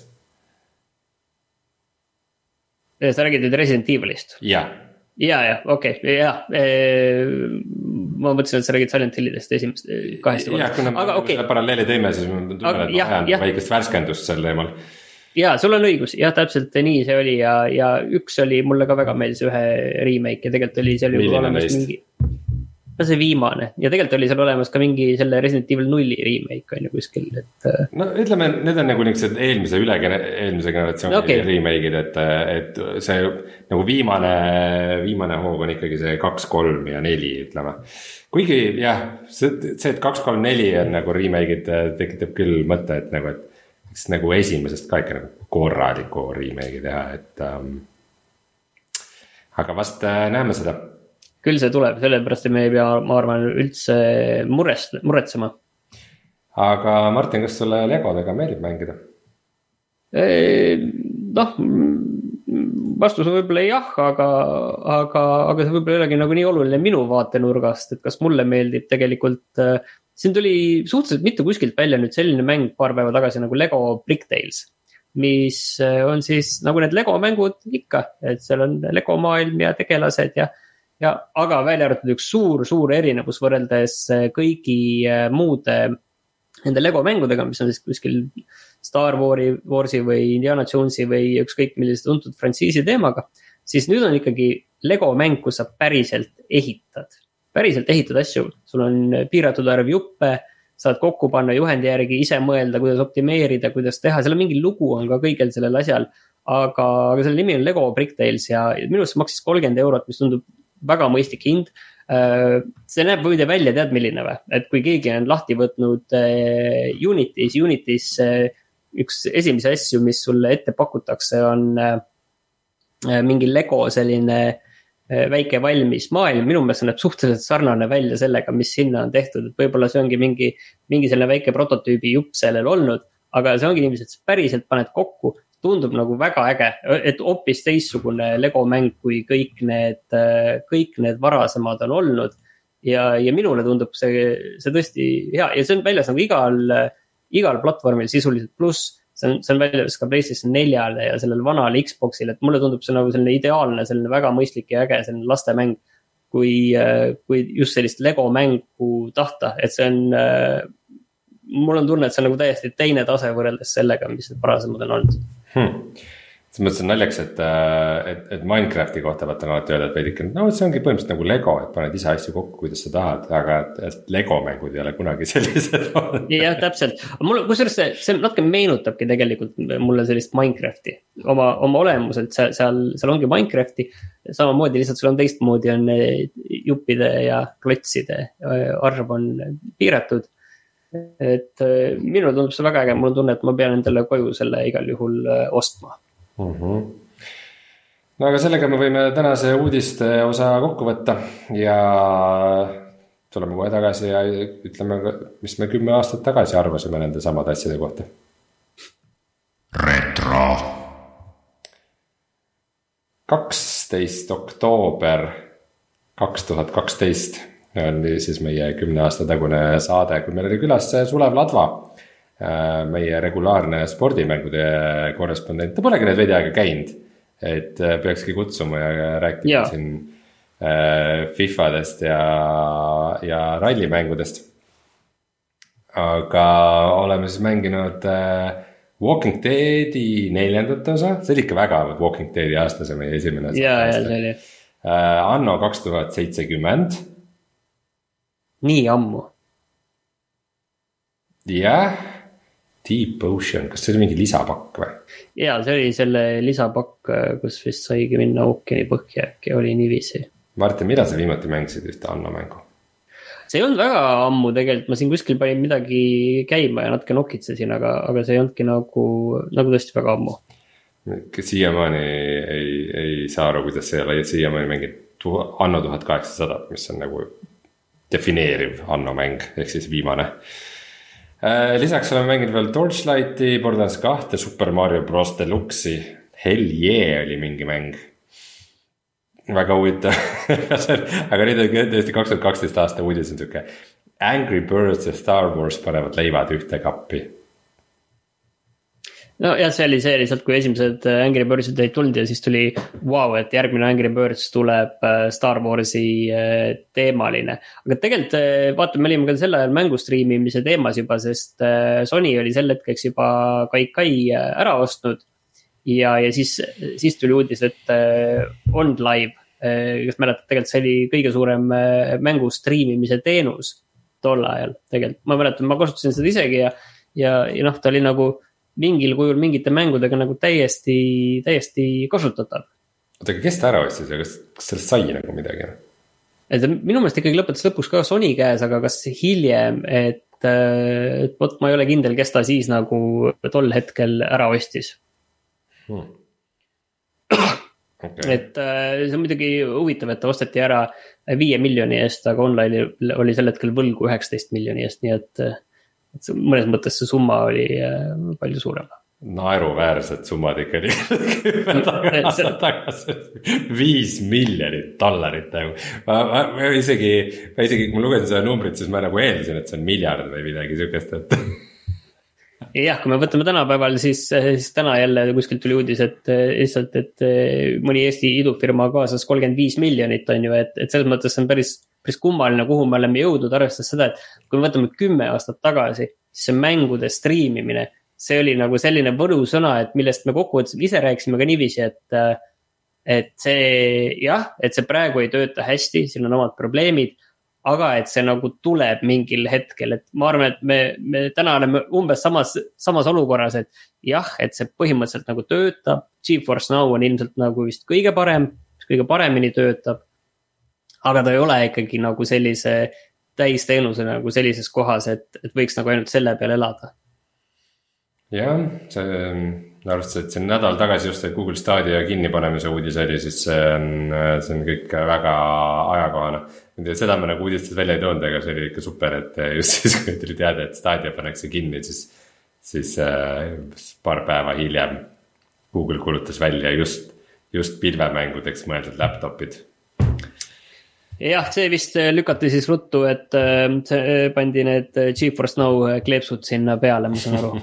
Sa räägid nüüd Resident Evilist? Ja, ja, ja, okei okay. ja, e, ma mõtlesin, et sa räägid Silent Hillidest esimest kahest ja, kuna me okay. paralleeli teeme, siis ma tunnen, et ma ajan väikest värskendust sel teemal. Ja, sul on õigus, jah, täpselt nii see oli ja, ja üks oli, mulle ka väga meeldis ühe remake ja tegelikult oli seal juba olemas neist? Mingi, no see viimane ja tegelikult oli seal olemas ka mingi selle Resident Evil nulli remake on ju kuskil, et. No ütleme, need on nagu niisugused eelmise üle, eelmise generatsiooni okay. remake'id, et, et see nagu viimane, viimane hoog on ikkagi see kaks, kolm ja neli, ütleme. Kuigi jah, see, see, et kaks, kolm, neli on nagu remake'id tekitab küll mõtte, et nagu, et eks nagu esimesest ka ikka nagu korraliku remake'i teha, et ähm, aga vast äh, näeme seda. Küll see tuleb, sellepärast me ei pea, ma arvan, üldse murest, muretsema. Aga Martin, kas sulle Legodega meeldib mängida? Noh, vastus on võib-olla jah, aga, aga, aga see võib-olla ei olegi nagu nii oluline minu vaatenurgast, et kas mulle meeldib tegelikult. Siin tuli suhteliselt mitte kuskilt välja nüüd selline mäng paar päeva tagasi nagu Lego Brick Tales, mis on siis nagu need Lego mängud ikka, et seal on Lego maailm ja tegelased ja, ja aga välja arvatud üks suur, suur erinevus võrreldes kõigi muude nende Lego mängudega, mis on siis kuskil Star Warsi või Indiana Jonesi või ükskõik millise tuntud frantsiisi teemaga, siis nüüd on ikkagi Lego mäng, kus sa päriselt ehitad. Päriselt ehitad asju, sul on piiratud arv juppe, saad kokku panna juhendi järgi, ise mõelda, kuidas optimeerida, kuidas teha, seal on mingi lugu on ka kõigel sellel asjal, aga, aga selle nimi on Lego Brick Tales ja minu arust maksis kolmkümmend eurot, mis tundub väga mõistlik hind. See näeb võide välja, tead milline või, et kui keegi on lahti võtnud Unitis, Unitis üks esimese asju, mis sulle ette pakutakse, on mingi Lego selline väike valmis maailm, minu meelest näeb suhteliselt sarnane välja sellega, mis sinna on tehtud, et võib-olla see ongi mingi, mingi selline väike prototüübi jupp sellel olnud, aga see ongi niimoodi, et päriselt paned kokku, tundub nagu väga äge, et hoopis teistsugune Lego mäng, kui kõik need, kõik need varasemad on olnud ja, ja minule tundub see, see tõesti hea ja see on väljas nagu igal, igal platvormil sisuliselt pluss. See on, see on väljas ka PlayStation neljale ja sellel vanal Xboxil, et mulle tundub see nagu selline ideaalne, selline väga mõistlik ja äge, selline lastemäng, kui, kui just sellist Lego mängu tahta, et see on, mul on tunne, et see on nagu täiesti teine tase võrreldes sellega, mis need varasemad on olnud. Hmm. see mõttes on naljaks, et, et, et Minecrafti kohta vaatan alati öelda, et veidike, no see ongi põhimõtteliselt nagu Lego, et paned ise asju kokku, kuidas sa tahad, aga et Lego mängud ei ole kunagi sellised. jah, täpselt. Mulle, kusjuures see, see natuke meenutabki tegelikult mulle sellist Minecrafti oma, oma olemuselt, seal, seal, seal ongi Minecrafti, samamoodi lihtsalt sul on teistmoodi on juppide ja klotside arv on piiratud. Et minule tundub see väga äge, mul on tunne, et ma pean endale koju selle igal juhul ostma. Mm-hmm. No aga sellega me võime tänase uudiste osa kokku võtta ja tuleme kohe tagasi ja ütleme, mis me kümme aastat tagasi arvasime nende samade asjade kohta. Retro. kaksteist oktoober kaks tuhat kaksteist oli siis meie kümne aasta tagune saade, kui meil oli külas Sulev Ladva, meie regulaarne spordimängude korrespondent. Ta polegi need veidi aega käinud, et peakski kutsuma ja rääkida ja. siin FIFAdest ja, ja rallimängudest. Aga oleme siis mänginud Walking Deadi neljandat osa, see oli ikka väga Walking Deadi aasta, see meie esimene ja, ja, see oli. Anno kaks tuhat seitsekümmend. Nii ammu. Jah. Deep Ocean, kas see oli mingi lisapakk või? Jaa, see oli selle lisapakk, kus vist saigi minna ookeani põhja, äkki oli niiviisi. Martin, mida sa viimati mängisid ühte Anno mängu? See ei olnud väga ammu tegelikult, ma siin kuskil panin midagi käima ja natuke nokitsesin, aga, aga see ei olnudki nagu, nagu tõesti väga ammu. Siiamaani ei, ei saa aru, kuidas see ei ole, siiamaani mängid Anno tuhat kaheksasada, mis on nagu defineeriv Anno mäng, ehk siis viimane. Lisaks oleme mänginud veel Torchlighti, Borderlands kaks, Super Mario Bros. Deluxe'i, Hell Yeah oli mingi mäng. Väga huvitav. Aga nüüd on tõesti kaks tuhat kaksteist aasta uudis on siuke Angry Birds ja Star Wars panevad leivad ühte kappi. No ja see oli see lihtsalt, kui esimesed Angry Birdsid ei tulnud ja siis tuli wow, et järgmine Angry Birds tuleb Star Warsi teemaline. Aga tegelikult vaatame, me olime ka selle ajal mängustriimimise teemas juba, sest Sony oli sel hetkeks juba Kaikai ära ostnud ja, ja siis, siis tuli uudis, et On Live, kas mäletad, tegelikult see oli kõige suurem mängustriimimise teenus tol ajal tegelikult. Ma mäletan, ma kasutasin seda isegi ja, ja, ja noh, ta oli nagu mingil kujul mingite mängudega nagu täiesti, täiesti kasutatav. Oota, kes ta ära ostis ja kas, kas sellest sai nagu midagi? Et minu meelest ikkagi lõpetas lõpuks ka Sony käes, aga kas hiljem, et, et pot, ma ei ole kindel, kes ta siis nagu tol hetkel ära ostis. Hmm. Okay. Et see on muidugi huvitav, et ta osteti ära viie miljoni eest, aga online oli sel hetkel võlgu üheksateist miljoni eest, nii et et mõnes mõttes see summa oli palju suurem. Naeruväärsed summad ikka tagasi. Viis miljonit dollarit. Ma, ma, ma isegi, ma isegi, kui ma lugesin seda numbrit, siis ma nagu eeldasin, et see on miljard või midagi sükest. Et... jah, kui me võtame tänapäeval, siis, siis täna jälle kuskilt tuli uudis, et lihtsalt, et mõni Eesti idufirma kaasas kolmkümmend viis miljonit on ju, et, et selles mõttes on päris päris kummaline, kuhu me oleme jõudnud, arvestades seda, et kui me võtame kümme aastat tagasi, siis see mängude striimimine, see oli nagu selline võlusõna, et millest me kokku võtsime, ise rääkisime ka niiviisi, et, et see, jah, et see praegu ei tööta hästi, siin on omad probleemid, aga et see nagu tuleb mingil hetkel, et ma arvan, et me, me täna oleme umbes samas, samas olukorras, et jah, et see põhimõtteliselt nagu töötab, GeForce Now on ilmselt nagu vist kõige parem, kõige paremini töötab, aga ta ei ole ikkagi nagu sellise täisteenuse nagu sellises kohas, et, et võiks nagu ainult selle peale elada. Jah, see, arvestades, et see nädal tagasi just Google Stadia kinnipanemise uudis oli, siis see on, see on kõik väga ajakohane. Seda me nagu uudistes välja ei toonud, aga see oli ikka super, et just siis, kui tuli teada, et Stadia pannakse kinni, siis, siis paar päeva hiljem Google kuulutas välja just, just pilvemängudeks mõeldud laptopid. Jah, see vist lükati siis ruttu, et see pandi need GeForce Now kleepsud sinna peale, ma saan aru.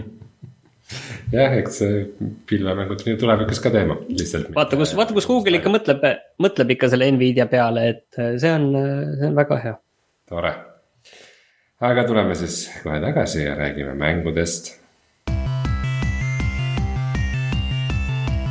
jah, eks pilvemängud tulevikus ka teema. Lihtsalt vaata, kus, vaata, kus Google ikka mõtleb, mõtleb ikka selle Nvidia peale, et see on, see on väga hea. Tore. Aga tuleme siis kohe tagasi ja räägime mängudest.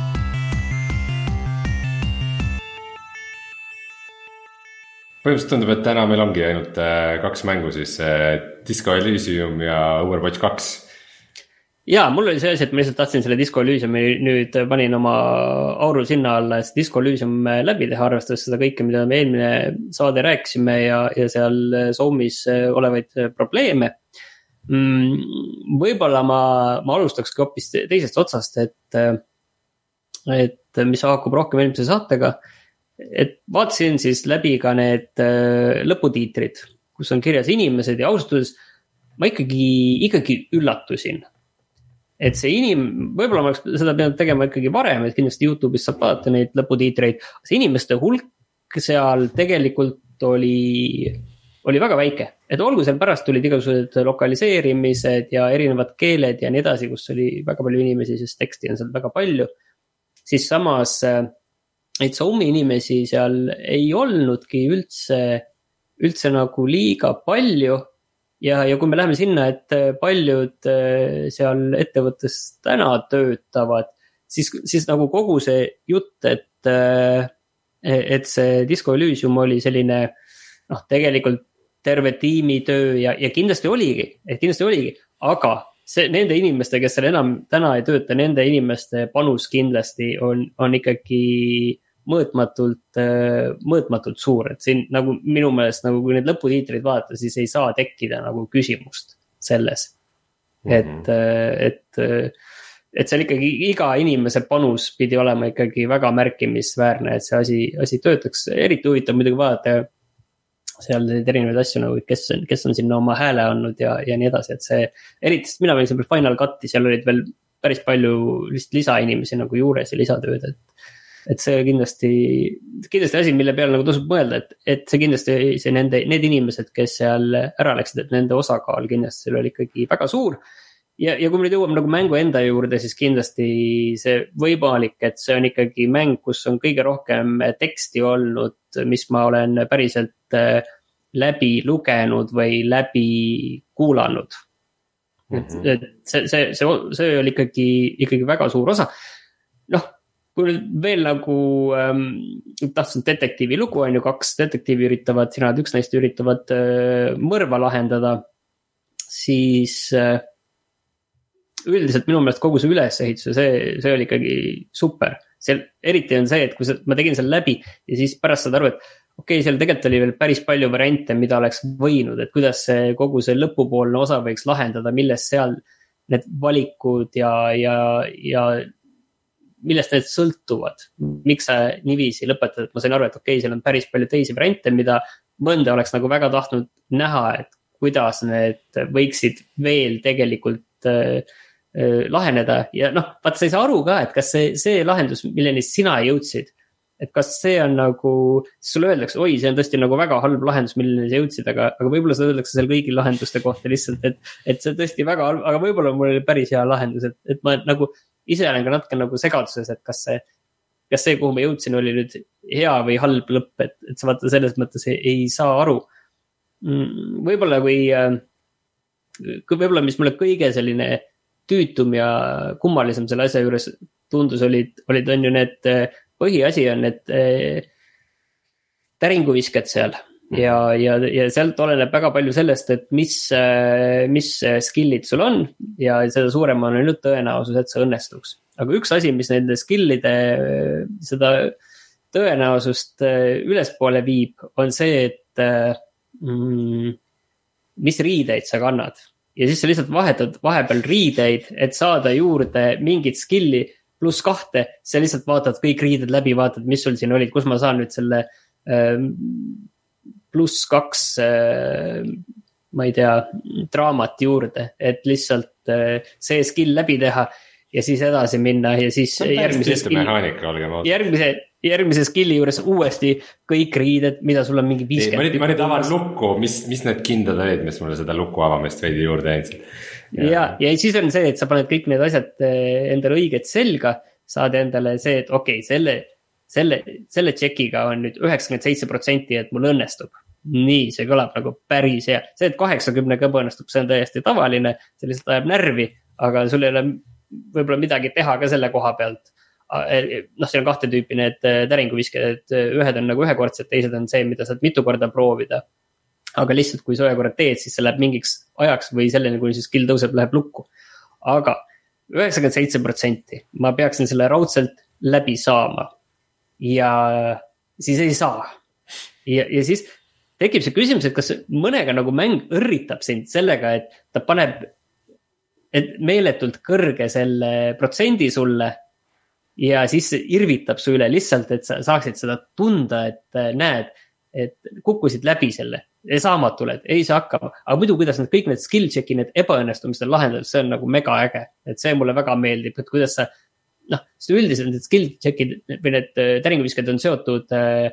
põhimõtteliselt tundub, et täna meil ongi ainult kaks mängu siis, Disco Elysium ja Overwatch kaks. Jaa, mul oli see asi, et ma lihtsalt tahtsin selle Disco Elysiumi nüüd panin oma auru sinna alla, et Disco Elysium läbi teha, arvestades seda kõike, mida me eelmine saade rääkisime ja, ja seal Zoomis olevaid probleeme. Võib-olla ma, ma alustakski hoopis teisest otsast, et, et mis haakub rohkem eelmise saatega. Et vaatasin siis läbi ka need lõputiitrid, kus on kirjas inimesed ja ausatuses ma ikkagi, ikkagi üllatusin. Et see inim, võib-olla ma oleks seda pidanud tegema ikkagi varem, et kindlasti YouTube'is saab vaadata neid lõputiitreid. See inimeste hulk seal tegelikult oli, oli väga väike. Et olgu seal pärast tulid igasugused lokaliseerimised ja erinevad keeled ja nii edasi, kus oli väga palju inimesi, sest teksti on seal väga palju. Siis samas et Zoomi inimesi seal ei olnudki üldse, üldse nagu liiga palju ja, ja kui me läheme sinna, et paljud seal ettevõttes täna töötavad, siis, siis nagu kogu see jutt, et, et see Disco Elysium oli selline, noh, tegelikult terve tiimitöö ja, ja kindlasti oligi, et kindlasti oligi, aga see, nende inimeste, kes seal enam täna ei tööta, nende inimeste panus kindlasti on, on ikkagi mõõtmatult, mõõtmatult suur, et siin nagu minu meelest, nagu kui need lõputiitrid vaadata, siis ei saa tekkida nagu küsimust selles, mm-hmm. et, et, et seal ikkagi iga inimese panus pidi olema ikkagi väga märkimisväärne, et see asi, asi töötaks. Eriti huvitav muidugi vaadata seal erinevaid asju, nagu kes on, kes on sinna oma hääle andnud ja, ja nii edasi, et see, eriti mina olin seal Final Cut'i, seal olid veel päris palju lihtsalt lisainimesi nagu juures ja lisatööd, et et see kindlasti, kindlasti asi, mille peale nagu tasub mõelda, et, et see kindlasti see nende, need inimesed, kes seal ära läksid, et nende osakaal kindlasti seal oli ikkagi väga suur. Ja, ja kui me nüüd jõuame nagu mängu enda juurde, siis kindlasti see võimalik, et see on ikkagi mäng, kus on kõige rohkem teksti olnud, mis ma olen päriselt läbi lugenud või läbi kuulanud. Mm-hmm. Et, et see, see, see, see oli ikkagi, ikkagi väga suur osa. Noh, kui veel nagu ähm, tahtsin detektiivi lugu on ju, kaks detektiivi üritavad, sina üks neist üritavad äh, mõrva lahendada, siis äh, üldiselt minu meelest kogu see ülesehitus, see, see oli ikkagi super. Seal, eriti on see, et kui ma tegin seal läbi ja siis pärast saad aru, et okei, okay, seal tegelikult oli veel päris palju variante, mida oleks võinud, et kuidas see kogu see lõpupoolne osa võiks lahendada, millest seal need valikud ja, ja, ja millest need sõltuvad, miks sa niiviisi lõpetad, et ma sain aru, et okei, okay, seal on päris palju teisi variante, mida mõnda oleks nagu väga tahtnud näha, et kuidas need võiksid veel tegelikult äh, äh, laheneda ja noh, vaat sa ei saa aru ka, et kas see, see lahendus, milleni sina jõudsid, et kas see on nagu, sulle öeldakse, oi, see on tõesti nagu väga halb lahendus, milleni sa jõudsid, aga, aga võib-olla seda öeldakse seal kõigi lahenduste kohta lihtsalt, et, et see on tõesti väga halb, aga võib-olla mul oli päris hea lahendus, et, et ma nagu ise olen ka natuke nagu segaduses, et kas see, kas see, kuhu ma jõudsin, oli nüüd hea või halb lõpp, et, et sa vaata selles mõttes ei, ei saa aru. Võib-olla kui, kui võib-olla, mis mulle kõige selline tüütum ja kummalisem selle asja juures tundus, olid, olid on ju need, põhiasi on need täringuvisked seal. Ja, ja, ja sealt oleneb väga palju sellest, et mis, mis skillid sul on ja seda suurem on nüüd tõenäosus, et see õnnestuks. Aga üks asi, mis nende skillide seda tõenäosust ülespoole viib, on see, et mm, mis riideid sa kannad. Ja siis sa lihtsalt vahetad vahepeal riideid, et saada juurde mingit skilli pluss kahte, sa lihtsalt vaatad kõik riided läbi, vaatad, mis sul siin olid, kus ma saan nüüd selle ähm, pluss kaks, ma ei tea, draamat juurde, et lihtsalt see skill läbi teha ja siis edasi minna ja siis järgmise, skill, järgmise, järgmise skilli juures uuesti kõik riided, mida sul on mingi viiskümmend. Ma nüüd avan lukku, mis, mis need kindlad olid, mis mulle seda lukku avamist veidi juurde jäid. Ja, ja, ja siis on see, et sa paned kõik need asjad endale õiget selga, saad endale see, et okei, okay, selle Selle, selle tšekiga on nüüd üheksakümmend seitse protsenti, et mul õnnestub. Nii, see kõlab nagu päris hea. See, et kaheksakümmend ka õnnestub, see on täiesti tavaline, see lihtsalt ajab närvi, aga sul ei ole võib-olla midagi teha ka selle koha pealt. noh, seal on kahte tüüpi need täringuvisked, et ühed on nagu ühekordsed, teised on see, mida saad mitu korda proovida. Aga lihtsalt, kui sa ühe korra teed, siis see läheb mingiks ajaks või selleni, kui see skill tõuseb, läheb lukku. Aga üheksakümmend seitse protsenti ma peaksin selle raudselt läbi saama. Ja siis ei saa. Ja, ja siis tekib see küsimus, et kas mõnega nagu mäng õrritab sind sellega, et ta paneb et meeletult kõrge selle protsendi sulle ja siis irvitab su üle lihtsalt, et sa saaksid seda tunda, et näed, et kukkusid läbi selle. Saamatule, et ei saa hakkama. Aga muidu, kuidas need kõik need skill checki, need ebaõnnestumised lahendavad, see on nagu mega äge. Et see mulle väga meeldib, et kuidas sa, noh, sest üldiselt need skill checkid või need täringuvisked on seotud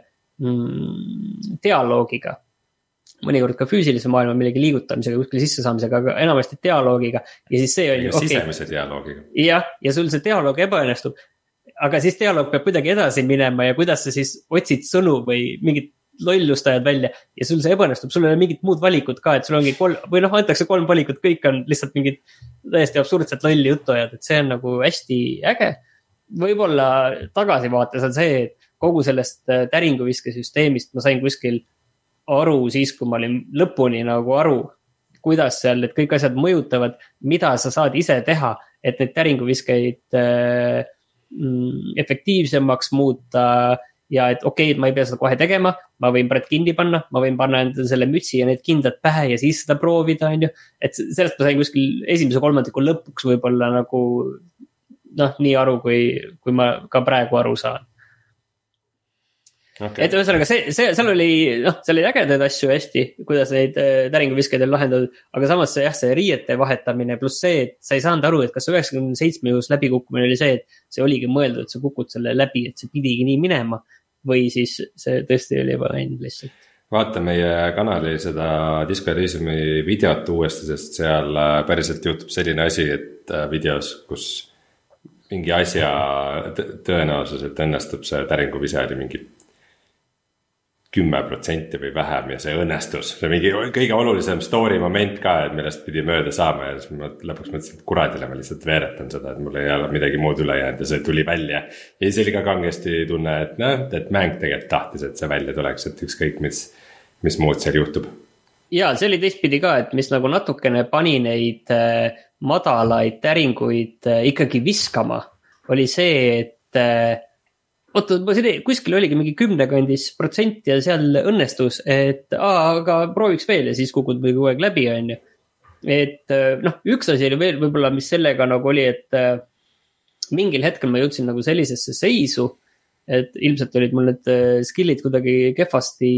mm, dialoogiga. Mõnikord ka füüsilise maailma millegi liigutamisega, kuskil sisse saamisega, aga enamasti dialoogiga. Ja siis see on ju okay. Sisemise dialoogiga. Jah, ja sul see dialoog ebaõnnestub. Aga siis dialoog peab kuidagi edasi minema ja kuidas sa siis otsid sõnu või mingit lollustajad välja ja sul see ebaõnnestub, sul ei ole mingit muud valikut ka, et sul ongi kolm, või noh, antakse kolm valikut, kõik on lihtsalt mingid täiesti absurdselt lolli jutuajad, et see on nagu hästi äge. Võib-olla tagasivaates on see, et kogu sellest täringuviske süsteemist ma sain kuskil aru siis, kui ma olin lõpuni nagu aru, kuidas seal need kõik asjad mõjutavad, mida sa saad ise teha, et need täringuviskeid äh, efektiivsemaks muuta ja et okei, okay, ma ei pea seda kohe tegema, ma võin Brett kinni panna, ma võin panna endale selle mütsi ja need kindad pähe ja siis seda proovida, on ju. Et sellest ma sain kuskil esimese kolmandiku lõpuks võib-olla nagu noh, nii aru, kui, kui ma ka praegu aru saan. Okay. Et ühesõnaga, see, see, seal oli, noh, seal oli ägedaid asju hästi, kuidas neid täringuviskeid on lahendatud, aga samas see, jah, see riiete vahetamine pluss see, et sa ei saanud aru, et kas üheksakümmend seitse juhus läbikukkumine oli see, et see oligi mõeldud, et sa kukud selle läbi, et see pidigi nii minema või siis see tõesti oli juba läinud lihtsalt. Vaata meie kanali seda Disco Elysiumi videot uuesti, sest seal päriselt juhtub selline asi, et videos, kus mingi asja tõenäosus, et õnnestub see täringuvise oli mingi kümme protsenti või vähem ja see õnnestus. See mingi kõige olulisem story moment ka, et millest pidi mööda saama ja siis ma lõpuks mõtlesin, et kuradile ma lihtsalt veeretan seda, et mul ei ole midagi muud üle jäänud ja see tuli välja. Ja siis oli ka kangesti tunne, et noh, et mäng tegelikult tahtis, et see välja tuleks, et ükskõik mis, mis muud seal juhtub. Ja see oli teistpidi ka, et mis nagu natukene pani neid madalaid täringuid ikkagi viskama, oli see, et oota, kuskil oligi mingi kümnekandis protsent ja seal õnnestus, et aa, aga prooviks veel ja siis kukud või kogu aeg läbi on ju. Et noh, üks asi oli veel võib-olla, mis sellega nagu oli, et mingil hetkel ma jõudsin nagu sellisesse seisu, et ilmselt olid mul need skillid kuidagi kehvasti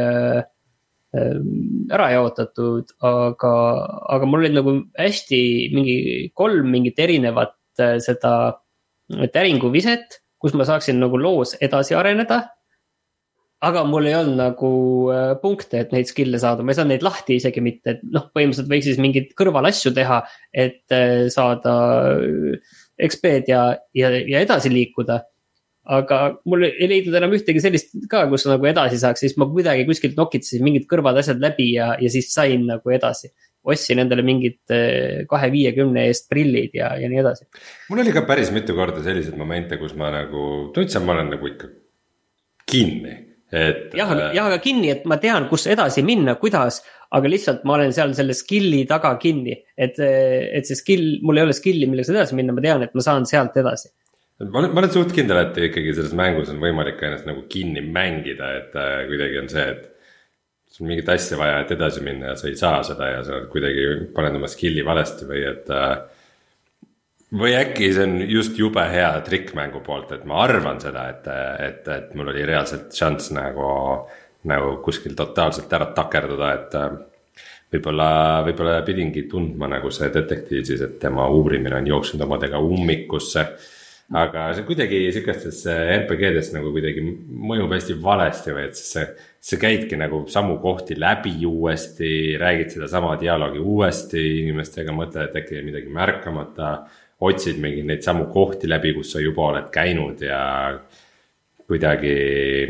ära jaotatud, aga, aga mul olid nagu hästi mingi kolm mingit erinevat seda täringuviset, kus ma saaksin nagu loos edasi areneda, aga mul ei olnud nagu punkte, et neid skille saada, ma ei saa neid lahti isegi mitte, et noh, põhimõtteliselt võiks siis mingid kõrvalasju teha, et saada X P-d ja, ja, ja edasi liikuda, aga mul ei leidnud enam ühtegi sellist ka, kus nagu edasi saaks, siis ma kuidagi kuskilt nokitasin mingid kõrvad asjad läbi ja, ja siis sain nagu edasi. Ossin endale mingid kahe viiekümne eest prillid ja, ja nii edasi. Mul oli ka päris mitu korda sellised momente, kus ma nagu tundsin, ma olen nagu ikka kinni. Et, jah, jah, aga kinni, et ma tean, kus edasi minna, kuidas, aga lihtsalt ma olen seal selle skilli taga kinni. Et, et see skill, mul ei ole skilli, milleks edasi minna, ma tean, et ma saan sealt edasi. Ma olen, ma olen suht kindel, et ikkagi selles mängus on võimalik ennast nagu kinni mängida, et kuidagi on see, et sul on mingit asja vaja, et edasi minna ja sa ei saa seda ja sa kuidagi paned oma skilli valesti või et või äkki see on just jube hea trikk mängu poolt, et ma arvan seda, et, et, et mul oli reaalselt šanss nagu, nagu kuskil totaalselt ära takerduda, et võib-olla, võib-olla pidingi tundma nagu see detektiiv siis, et tema uurimine on jooksnud omadega ummikusse. Aga see kuidagi sikastes R P G-des nagu kuidagi mõjub hästi valesti või et see, see käidki nagu samu kohti läbi uuesti, räägid seda sama dialoogi uuesti inimestega, mõtled, et äkki midagi märkamata, otsid mingi neid samu kohti läbi, kus sa juba oled käinud ja kuidagi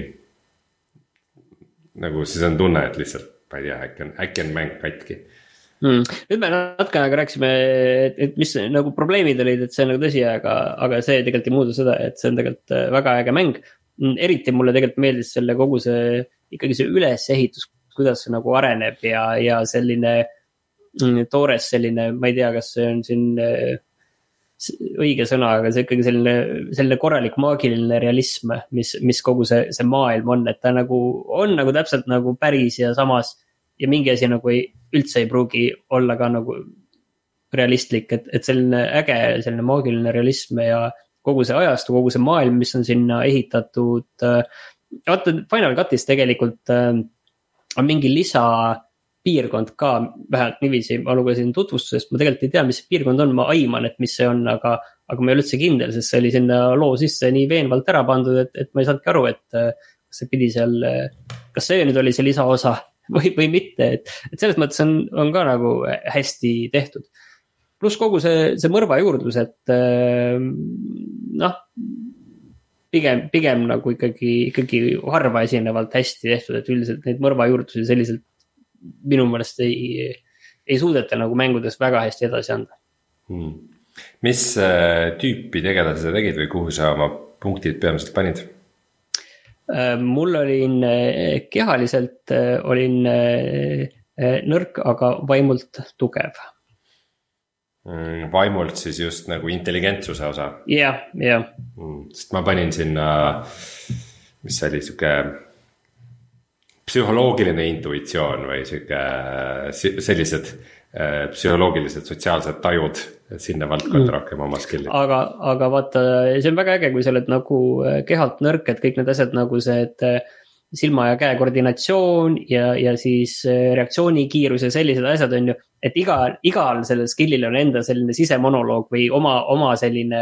nagu siis on tunne, et lihtsalt, ma ei tea, äkki on, äkki on mäng katki. Hmm. Nüüd me natuke aga rääkisime, et, et mis nagu probleemid olid, et see on nagu tõsi, aga, aga see tegelikult ei muuda seda, et see on tegelikult väga äge mäng. Eriti mulle tegelikult meeldis selle kogu see, ikkagi see ülesehitus, kuidas see nagu areneb ja, ja selline toores selline, ma ei tea, kas see on siin õige sõna, aga see ikkagi selline, selline korralik maagiline realism, mis, mis kogu see, see maailm on, et ta nagu on nagu täpselt nagu päris ja samas ja mingi asi nagu ei, üldse ei pruugi olla ka nagu realistlik, et, et selline äge, selline maagiline realism ja kogu see ajastu, kogu see maailm, mis on sinna ehitatud. Vaata, Final Cutis tegelikult on mingi lisapiirkond ka, vähemalt niiviisi ma lugesin tutvustusest, ma tegelikult ei tea, mis see piirkond on, ma aiman, et mis see on, aga, aga ma ei ole üldse kindel, sest see oli sinna loo sisse nii veenvalt ära pandud, et, et ma ei saanudki aru, et kas see pidi seal, kas see nüüd oli see lisaosa või, või mitte, et, et selles mõttes on, on ka nagu hästi tehtud. Pluss kogu see, see mõrva juurdlus, et noh, pigem, pigem nagu ikkagi, ikkagi harva esinevalt hästi tehtud, et üldiselt neid mõrva juurdlusi selliselt minu mõelest ei, ei suudeta nagu mängudes väga hästi edasi anda. Hmm. Mis tüüpi tegelasi sa tegid või kuhu sa oma punktid peamiselt panid? Mul olin kehaliselt olin nõrk, aga vaimult tugev. Vaimult siis just nagu intelligentsuse osa? Jah, jah. Sest ma panin sinna, mis oli siuke psühholoogiline intuitsioon või siuke sellised psühholoogilised sotsiaalsed tajud sinna valdkonda rohkem oma skill'id. Aga, aga vaata, see on väga äge, kui sa oled nagu kehalt nõrk, et kõik need asjad nagu see, et silma ja käe koordinatsioon ja, ja siis reaktsioonikiirus ja sellised asjad on ju, et iga, igal sellel skill'il on enda selline sisemonoloog või oma, oma selline,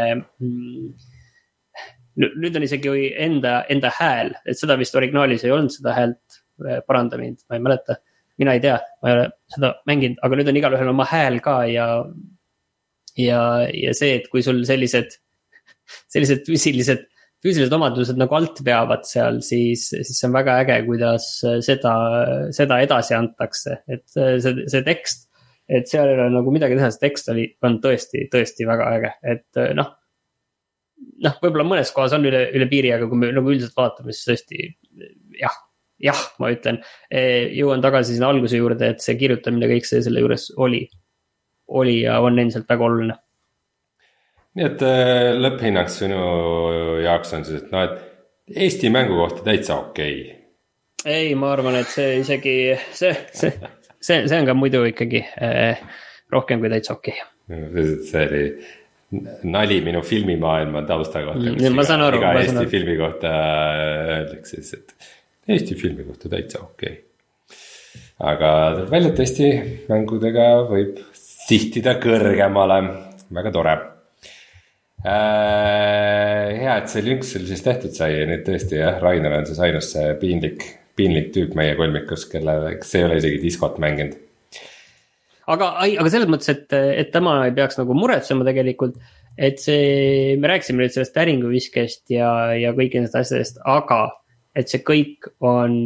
nüüd on isegi enda, enda hääl, et seda vist originaalis ei olnud seda häält, paranda mind, ma ei mäleta. Mina ei tea, ma ei ole seda mänginud, aga nüüd on igal ühel oma hääl ka ja, ja, ja see, et kui sul sellised, sellised füüsilised, füüsilised omadused nagu alt veavad seal, siis, siis see on väga äge, kuidas seda, seda edasi antakse, et see, see tekst, et seal ei ole nagu midagi teha, see tekst oli, on tõesti, tõesti väga äge, et noh, noh, võib-olla mõnes kohas on üle, üle piiri, aga kui me nagu üldiselt vaatame, siis tõesti, jah, jah, ma ütlen, jõuan tagasi sinna alguse juurde, et see kirjutamine kõik see selle juures oli, oli ja on endiselt väga oluline. Nii et lõpphinnaks sinu jaoks on siis, et no, et Eesti mängu kohta täitsa okei. Ei, ma arvan, et see isegi, see, see, see, see on ka muidu ikkagi eh, rohkem kui täitsa okei. See oli nali minu filmimaailma tausta kohta. Mm, ma saan aru. Iga ma Eesti saan aru. filmi kohta öeldakse siis, et Eesti filmi kohta täitsa okei. Aga välja, et Eesti mängudega võib sihtida kõrgemale. Väga tore. Äh, hea, et see lünks seal siis tehtud sai ja nüüd tõesti jah, Rainer on siis ainus see piinlik, piinlik tüüp meie kolmikus, kelle, kes ei ole isegi diskot mänginud. Aga, aga selles mõttes, et, et tema ei peaks nagu muretsema tegelikult, et see, me rääkisime nüüd sellest täringuviskest ja, ja kõik nendest asjadest, aga et see kõik on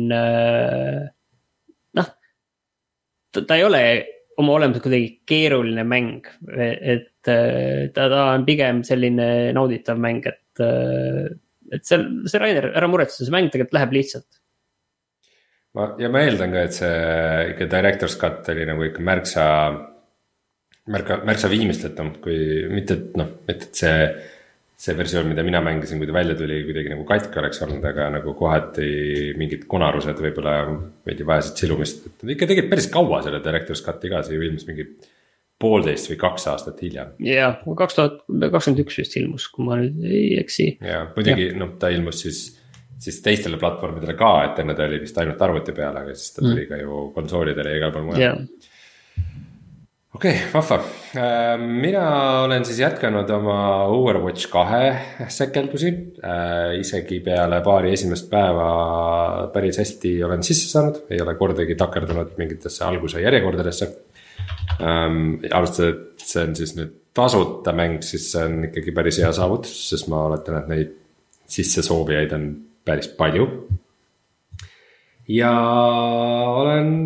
noh, ta, ta ei ole oma olemus kuidagi keeruline mäng, et ta, ta on pigem selline nauditav mäng, et, et see, see Rainer, ära muretse, see mäng tegelikult läheb lihtsalt. Ma, ja ma eeldan ka, et see ikka Director's Cut oli nagu ikka märksa, märka, märksa viimistletum, kui mitte, et noh, et see, see versioon, mida mina mängisin, kui ta välja tuli, kuidagi nagu katki oleks olnud, aga nagu kohati mingid konarused võib-olla veidi vajasid silumist. Ikka tegid päris kaua selle Director's Cut'i ka, see ju ilmus mingi poolteist või kaks aastat hiljem. Jah, kaks tuhat kakskümmend üks vist ilmus, kui ma nüüd ei eksi. Ja muidugi, noh, ta ilmus siis, siis teistele platvormidele ka, et enne ta oli vist ainult arvuti peale, aga siis ta tuli mm. ka ju konsoolidele ja igal pool mujal. Yeah. Okei, okay, vahva. Mina olen siis jätkanud oma Overwatch kahe sekeldusi. Isegi peale paari esimest päeva päris hästi olen sisse saanud. Ei ole kordagi takerdunud mingitesse alguse järjekordadesse. Ähm, arvestades, et see on siis nüüd tasuta mäng, siis see on ikkagi päris hea saavutus, sest ma oletan, et neid sisse soovijaid on päris palju. Ja olen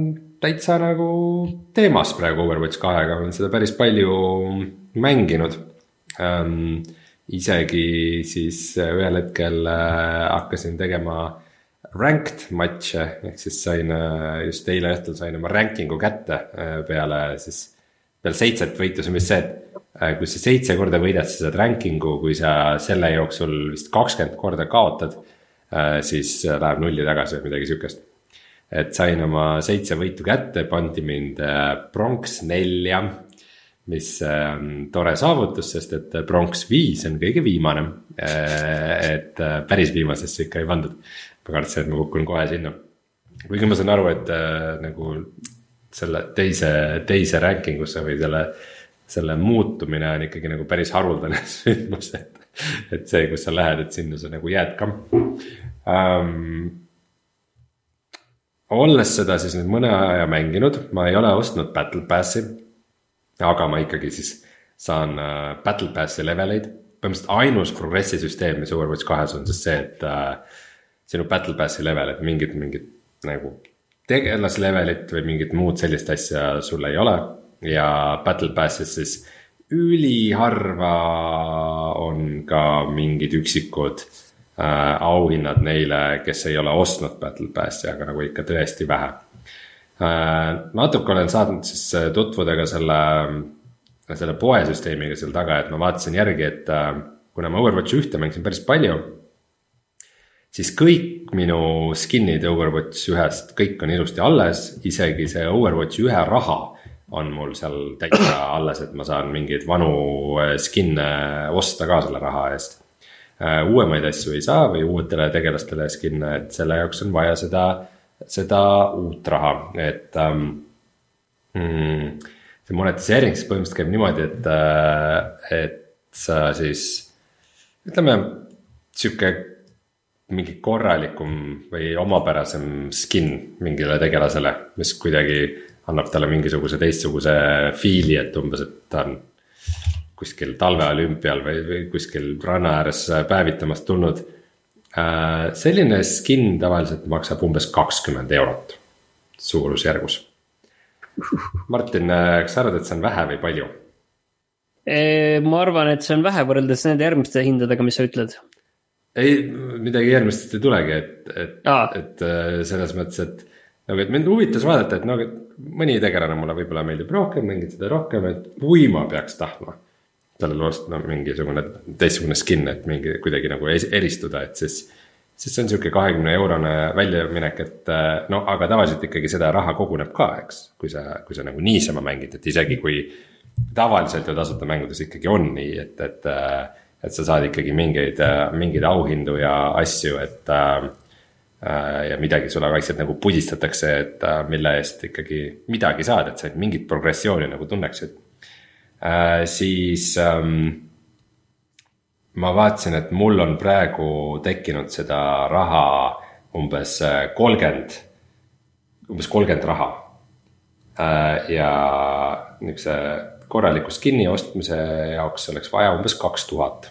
täitsa nagu teemas praegu Overwatch kahega, olen seda päris palju mänginud ähm, isegi siis ühel hetkel äh, hakkasin tegema ranked matche, ehk siis sain äh, just eile õhtul sain oma rankingu kätte äh, peale siis peale seitset võitu, see on vist see, et äh, kui sa seitse korda võidad, sa saad rankingu, kui sa selle jooksul vist kakskümmend korda kaotad, äh, siis läheb nulli tagasi või midagi sükest. Et sain oma seitse võitu kätte, pandi mind äh, bronks nelja, mis on äh, tore saavutus, sest et bronks viis on kõige viimane, äh, et äh, päris viimasesse ikka ei pandud. Ma kartsin, et ma kukun kohe sinna. Kuigi ma saan aru, et äh, nagu selle teise, teise rankingusse või selle, selle muutumine on ikkagi nagu päris haruldane sündmus, et, et see, kus sa lähed, et sinna sa nagu jääd ka. Um, olles seda siis nüüd mõne aja mänginud, ma ei ole ostnud Battle Passi, aga ma ikkagi siis saan uh, Battle Passi leveleid. Põhimõtteliselt ainus progressi süsteem, mis Overwatch kahes on siis see, et uh, sinu Battle Passi level, et mingid, mingid nagu tegelaslevelit või mingit muud sellist asja sul ei ole ja Battle Passis siis üliharva on ka mingid üksikud äh, auhinnad neile, kes ei ole ostnud Battle Passi, aga nagu ikka tõesti vähe. Äh, natuke olen saanud siis tutvuda ka selle, selle poesüsteemiga seal taga, et ma vaatasin järgi, et äh, kuna ma Overwatch ühte mängisin päris palju, siis kõik minu skin'id Overwatch ühest, kõik on ilusti alles, isegi see Overwatch ühe raha on mul seal täitsa alles, et ma saan mingeid vanu skin'e osta ka selle raha eest. Uuemaid asju ei saa või uutele tegelastele skin'e, et selle jaoks on vaja seda, seda uut raha, et um, see monetiseering siis põhimõtteliselt käib niimoodi, et, et sa siis, ütleme, siuke mingi korralikum või omapärasem skin mingile tegelasele, mis kuidagi annab talle mingisuguse teistsuguse fiili, et umbes, et ta on kuskil talveolümpial või, või kuskil ranna ääres päevitamast tulnud. Selline skin tavaliselt maksab umbes kakskümmend eurot suurusjärgus. Martin, kas sa arvad, et see on vähe või palju? Ma arvan, et see on vähe võrreldes nende järgmiste hindadega, mis sa ütled. Ei, midagi järgmist ei tulegi, et, et, et selles mõttes, et, nagu, et mind huvitas vaadata, et, nagu, et mõni tegelane mulle võib-olla meeldib rohkem, mängid seda rohkem, et kui ma peaks tahtma sellel ost no, mingisugune teistsugune skin, et mingi kuidagi nagu eristuda, et siis, siis see on siuke kahekümne eurone väljaminek, et no aga tavaliselt ikkagi seda raha koguneb ka, eks, kui sa, kui sa nagu niisama mängid, et isegi kui tavaliselt ju tasuta mängudes ikkagi on nii, et, et et sa saad ikkagi mingeid, mingeid auhindu ja asju, et äh, ja midagi sulle vaikselt nagu pudistatakse, et äh, mille eest ikkagi midagi saad, et sa et mingit progressiooni nagu tunneksid. Äh, siis ähm, ma vaatasin, et mul on praegu tekkinud seda raha umbes kolmkümmend, umbes kolmkümmend raha äh, ja niisuguse korraliku skin'i ostmise jaoks oleks vaja umbes kaks tuhat.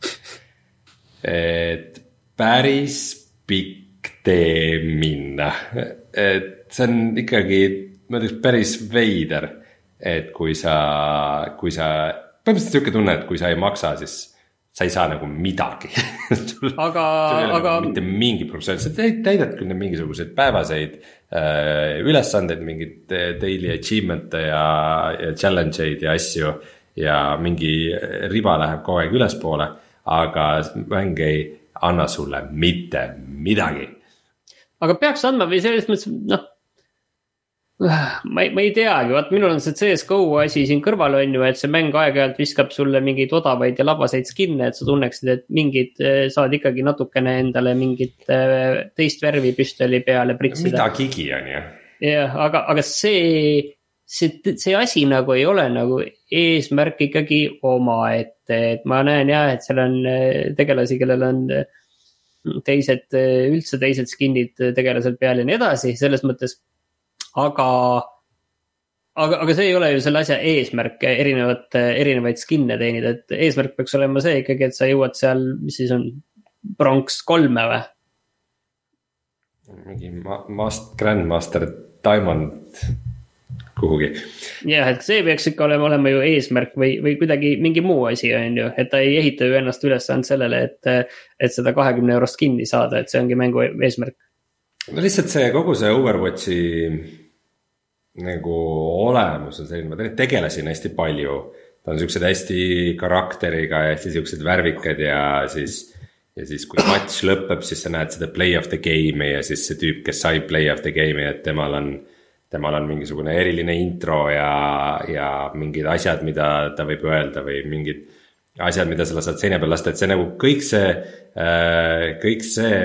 Et päris pikk tee minna. Et see on ikkagi, ma ütleks, päris veider, et kui sa, kui sa, põhimõtteliselt siuke tunne, et kui sa ei maksa, siis sa ei saa nagu midagi. sul, aga, sul aga... Nagu mitte mingi professioon, sa täidad küll mingisuguseid päevaseid äh, ülesandeid, mingid daily achievement'e ja, ja challenge'eid ja asju ja mingi riba läheb kogu aeg ülespoole, aga mäng ei anna sulle mitte midagi. Aga peaks andma või selles mõttes, noh, ma ei, ma ei teagi, vaat minul on see C S G O asi siin kõrval on ju, et see mäng aeg-ajalt viskab sulle mingeid odavaid ja labaseid skinne, et sa tunneksid, et mingid saad ikkagi natukene endale mingit teist värvi püstoli peale pritsida. Mida gigi on ju? Jah, aga, aga see, see, see asi nagu ei ole nagu eesmärk ikkagi oma, et, et ma näen jah, et seal on tegelasi, kellel on teised, üldse teised skinnid tegelasel peal ja nii edasi, selles mõttes. Aga, aga, aga see ei ole ju selle asja eesmärk erinevat, erinevaid skinne teenida, et eesmärk peaks olema see ikkagi, et sa jõuad seal, mis siis on bronks kolme või? Mingi ma- mast, Grandmaster diamond kuhugi. jah, et see peaks ikka olema, olema ju eesmärk või, või kuidagi mingi muu asi on ju, et ta ei ehita ju ennast üles ainult sellele, et, et seda kahekümne eurost kinni saada, et see ongi mängu eesmärk. No lihtsalt see kogu see Overwatchi nagu olemus on selline, ma tean, et tegelasi on hästi palju, ta on siuksed hästi karakteriga ja hästi siuksed värvikad ja siis ja siis kui match lõpeb, siis sa näed seda play of the game'i ja siis see tüüp, kes sai play of the game'i, et temal on temal on mingisugune eriline intro ja, ja mingid asjad, mida ta võib öelda või mingid asjad, mida sa saad seina peal lasta, et see nagu kõik see, kõik see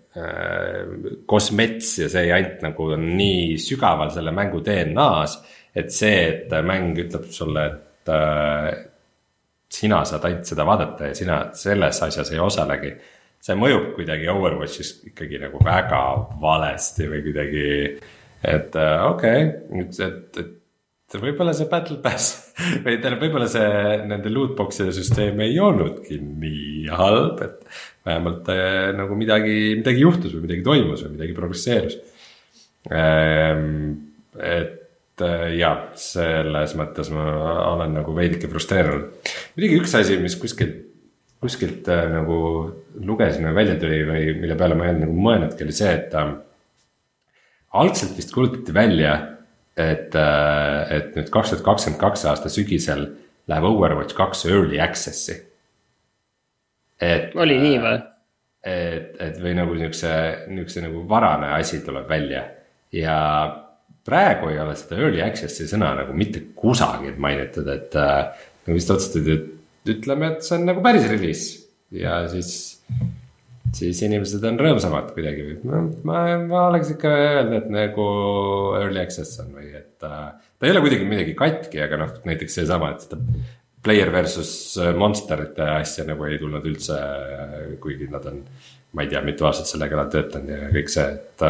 kosmets ja see jant nagu on nii sügaval selle mängu D N A-s, et see, et mäng ütleb sulle, et sina saad ainult seda vaadata ja sina selles asjas ei osalegi. See mõjub kuidagi Overwatchis ikkagi nagu väga valesti või kuidagi, et okei, okay, et, et võib-olla see Battle Pass või võib-olla see nende lootboxide süsteem ei olnudki nii halb, et vähemalt nagu midagi, midagi juhtus või midagi toimus või midagi progresseerus. Et jah, selles mõttes ma olen nagu veidike frustreerunud. Midagi üks asi, mis kuskilt, kuskilt nagu lugesin või välja tuli või mille peale ma ei olnud nagu mõelnudki, oli see, et algselt vist kuulutati välja, et, et nüüd kaks tuhat kakskümmend kaks aasta sügisel läheb Overwatch kaks Early Access'i. Et, oli nii või? Et, et või nagu niukse, niukse nagu varane asi tuleb välja ja praegu ei ole seda Early Access'i sõna nagu mitte kusagil mainitud, et nagu vist otsustati, et ütleme, et see on nagu päris release ja siis, siis inimesed on rõõmsamad kuidagi. Ma, ma, ma oleks ikka öelda, et nagu Early Access on või et ta ei ole kuidagi midagi katki, aga noh, näiteks see sama, et seda player versus monsterite asja nagu ei tulnud üldse, kuigi nad on, ma ei tea, mitu aastat sellega nad töötanud ja kõik see, et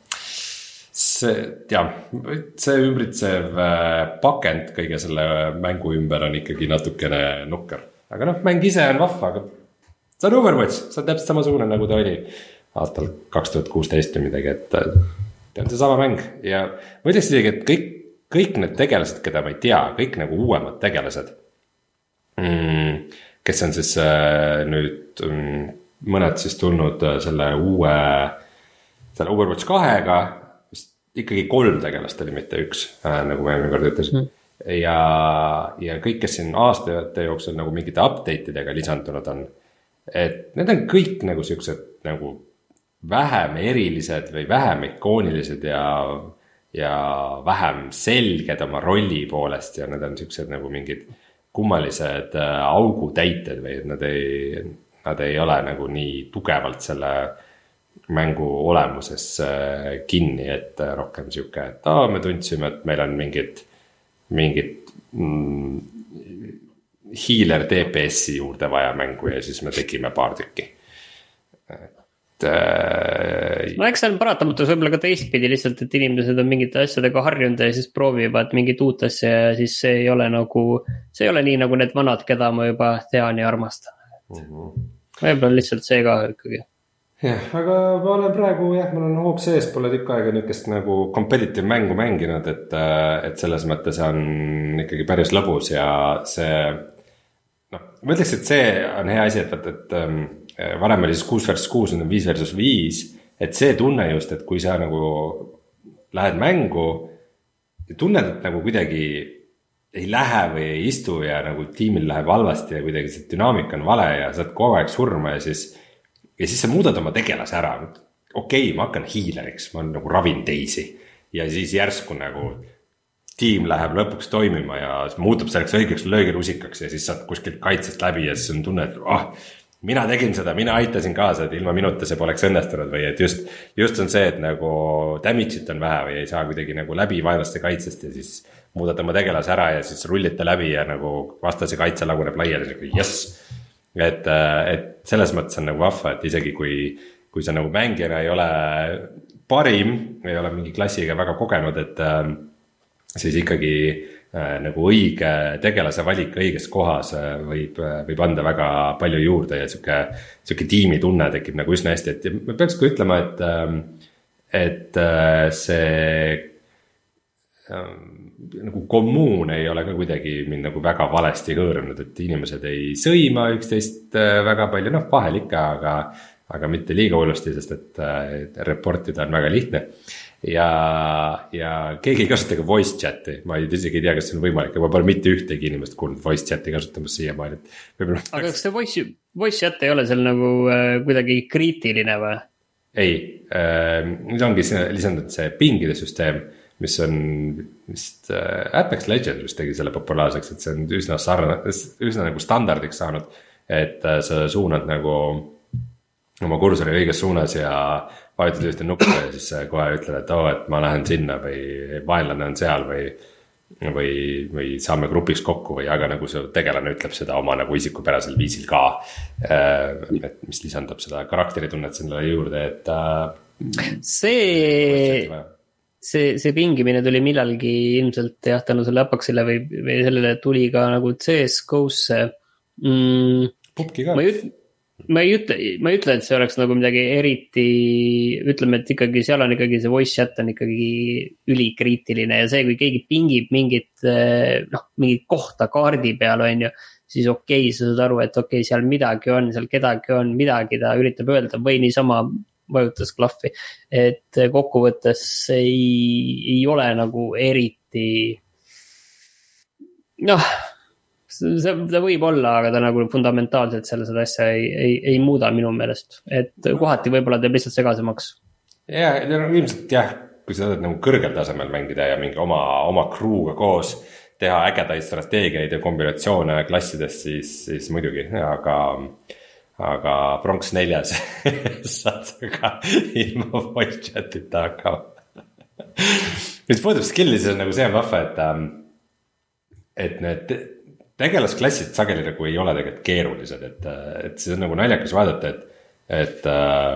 see, jah, see ümbritsev pakend kõige selle mängu ümber on ikkagi natukene nukker. Aga noh, mäng ise on vahva, aga see on Overwatch, see on täpselt samasugune nagu ta oli aastal kaks tuhat kuusteist või midagi, et ta on see sama mäng. Ja ma ütleks isegi, et kõik, kõik need tegelased, keda ma ei tea, kõik nagu uuemad tegelased, mm, kes on siis nüüd mm, mõned siis tulnud selle uue, selle Overwatch kahega, ikkagi kolm tegelast oli, mitte üks, nagu ma eelmine kord ütlesin. Mm. Ja, ja kõik, kes siin aastate jooksul nagu mingite update'idega lisandunud on, et need on kõik nagu siuksed nagu vähem erilised või vähem ikoonilised ja, ja vähem selged oma rolli poolest ja need on siuksed nagu mingid kummalised augutäited või nad ei, nad ei ole nagu nii tugevalt selle mängu olemuses kinni, et rohkem siuke, et aa, me tundsime, et meil on mingid, mingid mm, healer D P S-i juurde vaja mängu ja siis me tegime paar tükki. Et, äh, no eks see on paratamatus võib-olla ka teistpidi lihtsalt, et inimesed on mingite asjadega harjunud ja siis proovivad mingit uut asja ja siis see ei ole nagu, see ei ole nii nagu need vanad, keda ma juba tean ja armastan. Mm-hmm. Võib-olla lihtsalt see ka ikkagi. Jah, aga ma olen praegu, jah, mul on hoog sees, pole tükk aega niukest nagu competitive mängu mänginud, et, et selles mõttes on ikkagi päris lõbus ja see, noh, ma ütleks, et see on hea asi, et, et, et varem oli siis kuus versus kuus, nüüd on viis versus viis, et see tunne just, et kui sa nagu lähed mängu ja tunned, et nagu kuidagi ei lähe või ei istu ja nagu tiimil läheb halvasti ja kuidagi see dünaamika on vale ja saad kogu aeg surma ja siis ja siis sa muudad oma tegelase ära, okei, okay, ma hakkan healeriks, ma nagu ravin teisi ja siis järsku nagu tiim läheb lõpuks toimima ja muutub selleks õigeks löögirusikaks ja siis saad kuskilt kaitsest läbi ja siis on tunne, et ah, mina tegin seda, mina aitasin kaasa, et ilma minuta see poleks õnnestunud või et just, just on see, et nagu damage'it on vähe või ei saa kuidagi nagu läbi vaenlaste kaitsest ja siis muudad oma tegelase ära ja siis rullite läbi ja nagu vastase kaitse laguneb laiali, nagu jess. Et, et selles mõttes on nagu vahva, et isegi kui, kui sa nagu mängijana ei ole parim, ei ole mingi klassiga väga kogenud, et äh, siis ikkagi äh, nagu õige tegelase valik õiges kohas äh, võib, võib anda väga palju juurde ja siuke, siuke tiimitunne tekib nagu üsna hästi, et me peaks ka ütlema, et, äh, et äh, see nagu kommuun ei ole ka kuidagi mind nagu väga valesti hõõrunud, et inimesed ei sõima üksteist väga palju, noh vahel ikka, aga, aga mitte liiga hullusti, sest et, et reportida on väga lihtne. Ja, ja keegi ei kasuta ka voice chat'i, ma ei isegi ei tea, kas see on võimalik, ma pole mitte ühtegi inimest kuulnud voice chat'i kasutamas siiamaani. Aga kas see voice, voice chat ei ole seal nagu äh, kuidagi kriitiline või? Ei, äh, nüüd ongi lisandunud see pingide süsteem, mis on vist äh, Apex Legends vist tegi selle populaarseks, et see on üsna sarnane, üsna nagu standardiks saanud, et äh, sa suunad nagu oma kursori õiges suunas ja vajutad ühte nuppu ja siis kohe ütled, et oo, et ma lähen sinna või vaenlane on seal või, või, või saame grupiks kokku või aga nagu see tegelane ütleb seda oma nagu isikupärasel viisil ka, et mis lisandab seda karakteritunnet sellele juurde, et see see, see pingimine tuli millalgi ilmselt jah, tänu selle Apexile või, või sellele tuli ka nagu C S G O-sse mm, Pupki ka ma ei, ma, ei ütle, ma ei ütle, et see oleks nagu midagi eriti, ütleme, et ikkagi seal on ikkagi see voice chat on ikkagi ülikriitiline ja see, kui keegi pingib mingit noh, mingit kohta kaardi peal on ju, siis okei, sa saad aru, et okei, seal midagi on, seal kedagi on, midagi ta üritab öelda või niisama vajutas klahvi, et kokkuvõttes ei, ei ole nagu eriti noh, see, see võib olla, aga ta nagu fundamentaalselt selle seda asja ei, ei, ei muuda minu meelest, et kohati võib-olla teeb lihtsalt segasemaks. Ja, ja ilmselt jah, kui sa saad nagu kõrgel tasemel mängida ja mingi oma, oma crew'ga koos teha ägedaid strateegiaid ja kombinatsioone klassidest, siis, siis muidugi, aga aga Bronx neljas saad sa ka ilma voice chat'ita hakkama. Mis puudub skill'i, siis on nagu see on vahva, et, et need tegelasklassid sageli nagu ei ole tegelikult keerulised, et, et see on nagu naljakas vaadata, et, et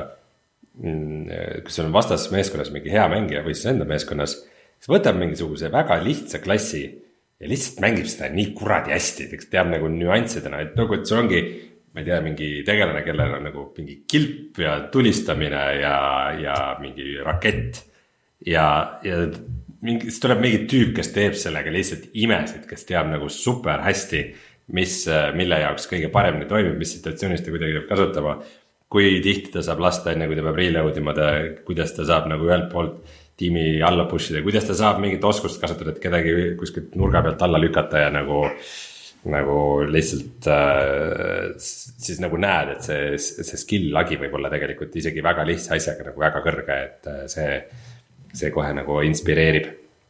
kui sul on vastas meeskonnas mingi hea mängija või siis enda meeskonnas, siis võtab mingisuguse väga lihtsa klassi ja lihtsalt mängib seda nii kuradi hästi, et teab nagu nüanssidena, et nagu, et sul ongi ma ei tea, mingi tegelane, kellel on nagu mingi kilp ja tulistamine ja, ja mingi rakett ja, ja mingi, siis tuleb mingi tüüp, kes teeb sellega lihtsalt imesid, kes teab nagu super hästi, mis, mille jaoks kõige paremini toimib, mis situatsioonis ta kuidagi peab kasutama, kui tihti ta saab lasta enne, kui ta peab reload ima, kuidas ta saab nagu ühelt poolt tiimi alla pushida, kuidas ta saab mingit oskust kasutada, et kedagi kuskilt nurga pealt alla lükata ja nagu nagu lihtsalt äh, siis nagu näed, et see, see skill lagi võib olla tegelikult isegi väga lihtsa asjaga nagu väga kõrge, et see, see kohe nagu inspireerib.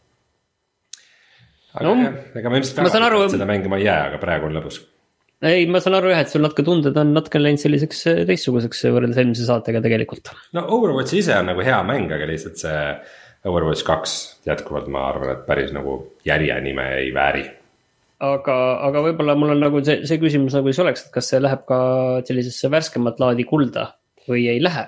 Aga no, jah, ega ma ilmselt väga aru, seda mängima ei jää, aga praegu on lõbus. Ei, ma saan aru jah, et sul natuke tunded on natuke läinud selliseks teistsuguseks võrreldes eelmise saatega tegelikult. No Overwatch ise on nagu hea mäng, aga lihtsalt see Overwatch kaks jätkuvalt ma arvan, et päris nagu järje nime ei vääri. Aga, aga võib-olla mul on nagu see, see küsimus nagu siis oleks, et kas see läheb ka sellisesse värskemat laadi kulda või ei lähe?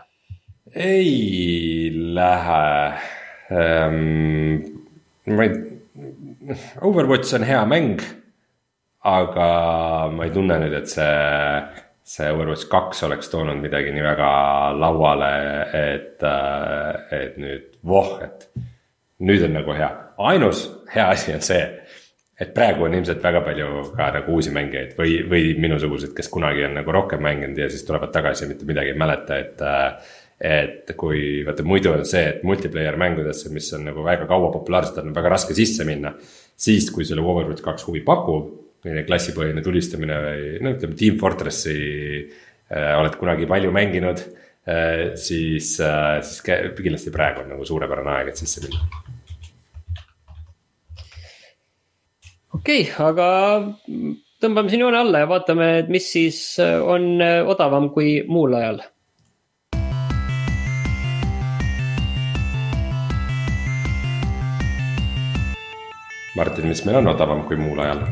Ei lähe. Um, ma ei, Overwatch on hea mäng, aga ma ei tunne nüüd, et see, see Overwatch kaks oleks toonud midagi nii väga lauale, et, et nüüd voh, et nüüd on nagu hea. Ainus hea asi on see, et praegu on ilmselt väga palju ka nagu uusi mängijaid või, või minusugused, kes kunagi on nagu rohkem mänginud ja siis tulevad tagasi ja mitte midagi ei mäleta, et, et kui vaata muidu on see, et multiplayer mängudesse, mis on nagu väga kaua populaarsed, on väga raske sisse minna, siis kui sulle Overwatch kaks huvi pakub, klassipõhine tulistamine või no ütleme Team Fortressi äh, oled kunagi palju mänginud, äh, siis, äh, siis kindlasti praegu on nagu suurepärane aeg, et sisse minna. Okei, okay, aga tõmbame siin joone alla ja vaatame, mis siis on odavam kui muul ajal. Martin, mis meil on odavam kui muul ajal?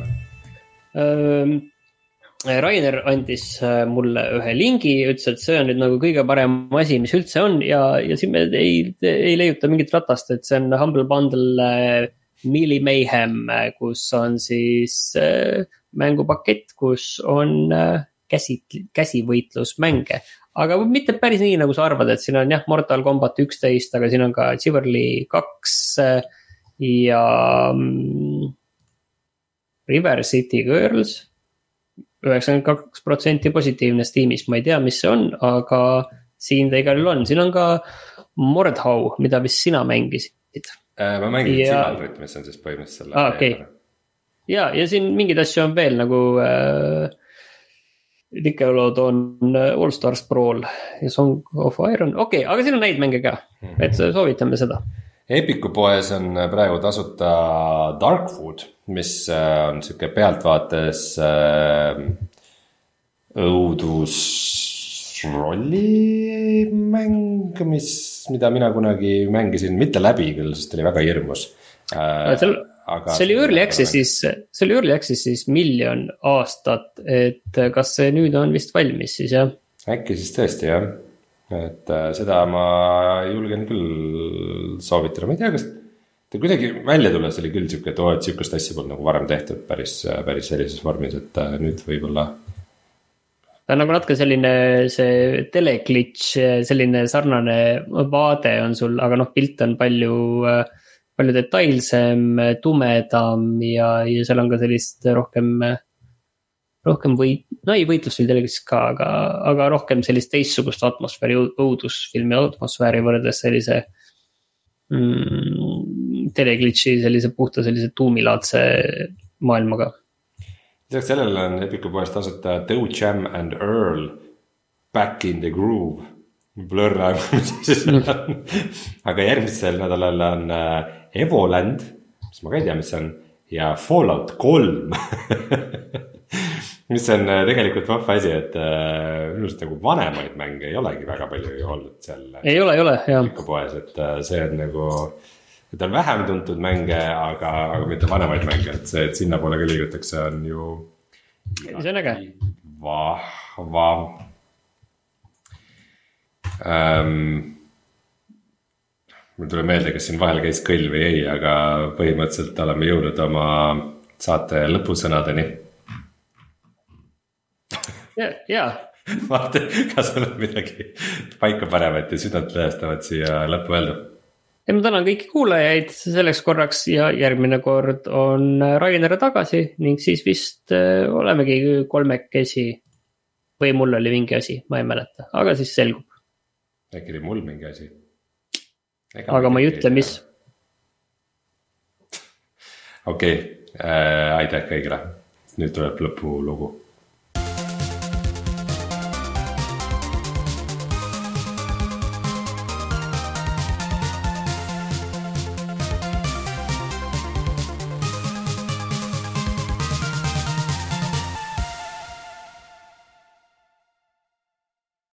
Rainer andis mulle ühe lingi, ütles, et see on nüüd nagu kõige parem asi, mis üldse on ja, ja siin me ei, ei leiuta mingit ratast, et see on Humble Bundle Melee Mayhem, kus on siis äh, mängupakett, kus on äh, käsi, käsivõitlusmänge. Aga mitte päris nii, nagu sa arvad, et siin on jah, Mortal Kombat üksteist, aga siin on ka Chivalry kaks, äh, ja mm, River City Girls üheksakümmend kaks protsenti positiivne Steamis, ma ei tea, mis see on, aga siin ta igal juhul on, siin on ka Mordhau, mida vist sina mängisid. Ma mängisin ja... Sillandrit, mis on siis põhimõtteliselt selle ah, okay. ja, ja siin mingid asju on veel nagu äh, Nickelodeon All Stars Brawl ja Song of Iron, okei okay,, aga siin on neid mänge ka, mm-hmm. et soovitame seda. Epiku poes on praegu tasuta Darkwood, mis on siuke pealtvaates äh, õudus rollimäng, mis, mida mina kunagi mängisin, mitte läbi küll, sest oli väga hirmus. Äh, Sel, see oli early access'is, see oli early access'is miljon aastat, et kas see nüüd on vist valmis siis, jah? Äkki siis tõesti, jah. Et äh, seda ma julgen küll soovitada, ma ei tea, kas ta kuidagi välja tulles oli küll siuke, et oo, et siukest asja polnud nagu varem tehtud päris, päris sellises vormis, et äh, nüüd võib-olla. Ta on nagu natuke selline see teleglitch, selline sarnane vaade on sul, aga noh, pilt on palju, palju detailsem, tumedam ja, ja seal on ka sellist rohkem, rohkem võit, no ei võitlusfilm teleglitch ka, aga, aga rohkem sellist teissugust atmosfääri, õudusfilmi atmosfääri võrdes sellise mm, teleglitchi, sellise puhta sellise tuumilaadse maailmaga. Lisaks sellele on Epiku poest tasuta Toe Jam and Earl Back in the Groove. Blur aegu, mis siis on. Aga järgmisel nädalal on Evoland, mis ma ka ei tea, mis on, ja Fallout kolm. Mis on tegelikult vahva asi, et minust nagu vanemaid mänge ei olegi väga palju ju olnud seal. Ei ole, ei ole, jah. Epiku poes, et see on nagu... et on vähem tuntud mänge, aga, aga mitte vanemaid mänge, et see, et sinna poole ka liigutakse, on ju see on äge. Vahva. Ähm, mul tuleb meelde, kas siin vahel käis kõll või ei, aga põhimõtteliselt oleme jõudnud oma saate lõpusõnadeni. Ja, ja. Vaata, kas on midagi paika panevat ja südant lõhestavat siia lõppu öelda? Ja ma tänan kõiki kuulajaid selleks korraks ja järgmine kord on Rainer tagasi ning siis vist olemegi kolmekesi või mul oli mingi asi, ma ei mäleta, aga siis selgub. Äkki oli mul mingi asi. Ega aga ma ei ütle, mis. Okei, okay. äh, aitäh kõigile. Nüüd tuleb lõpulugu.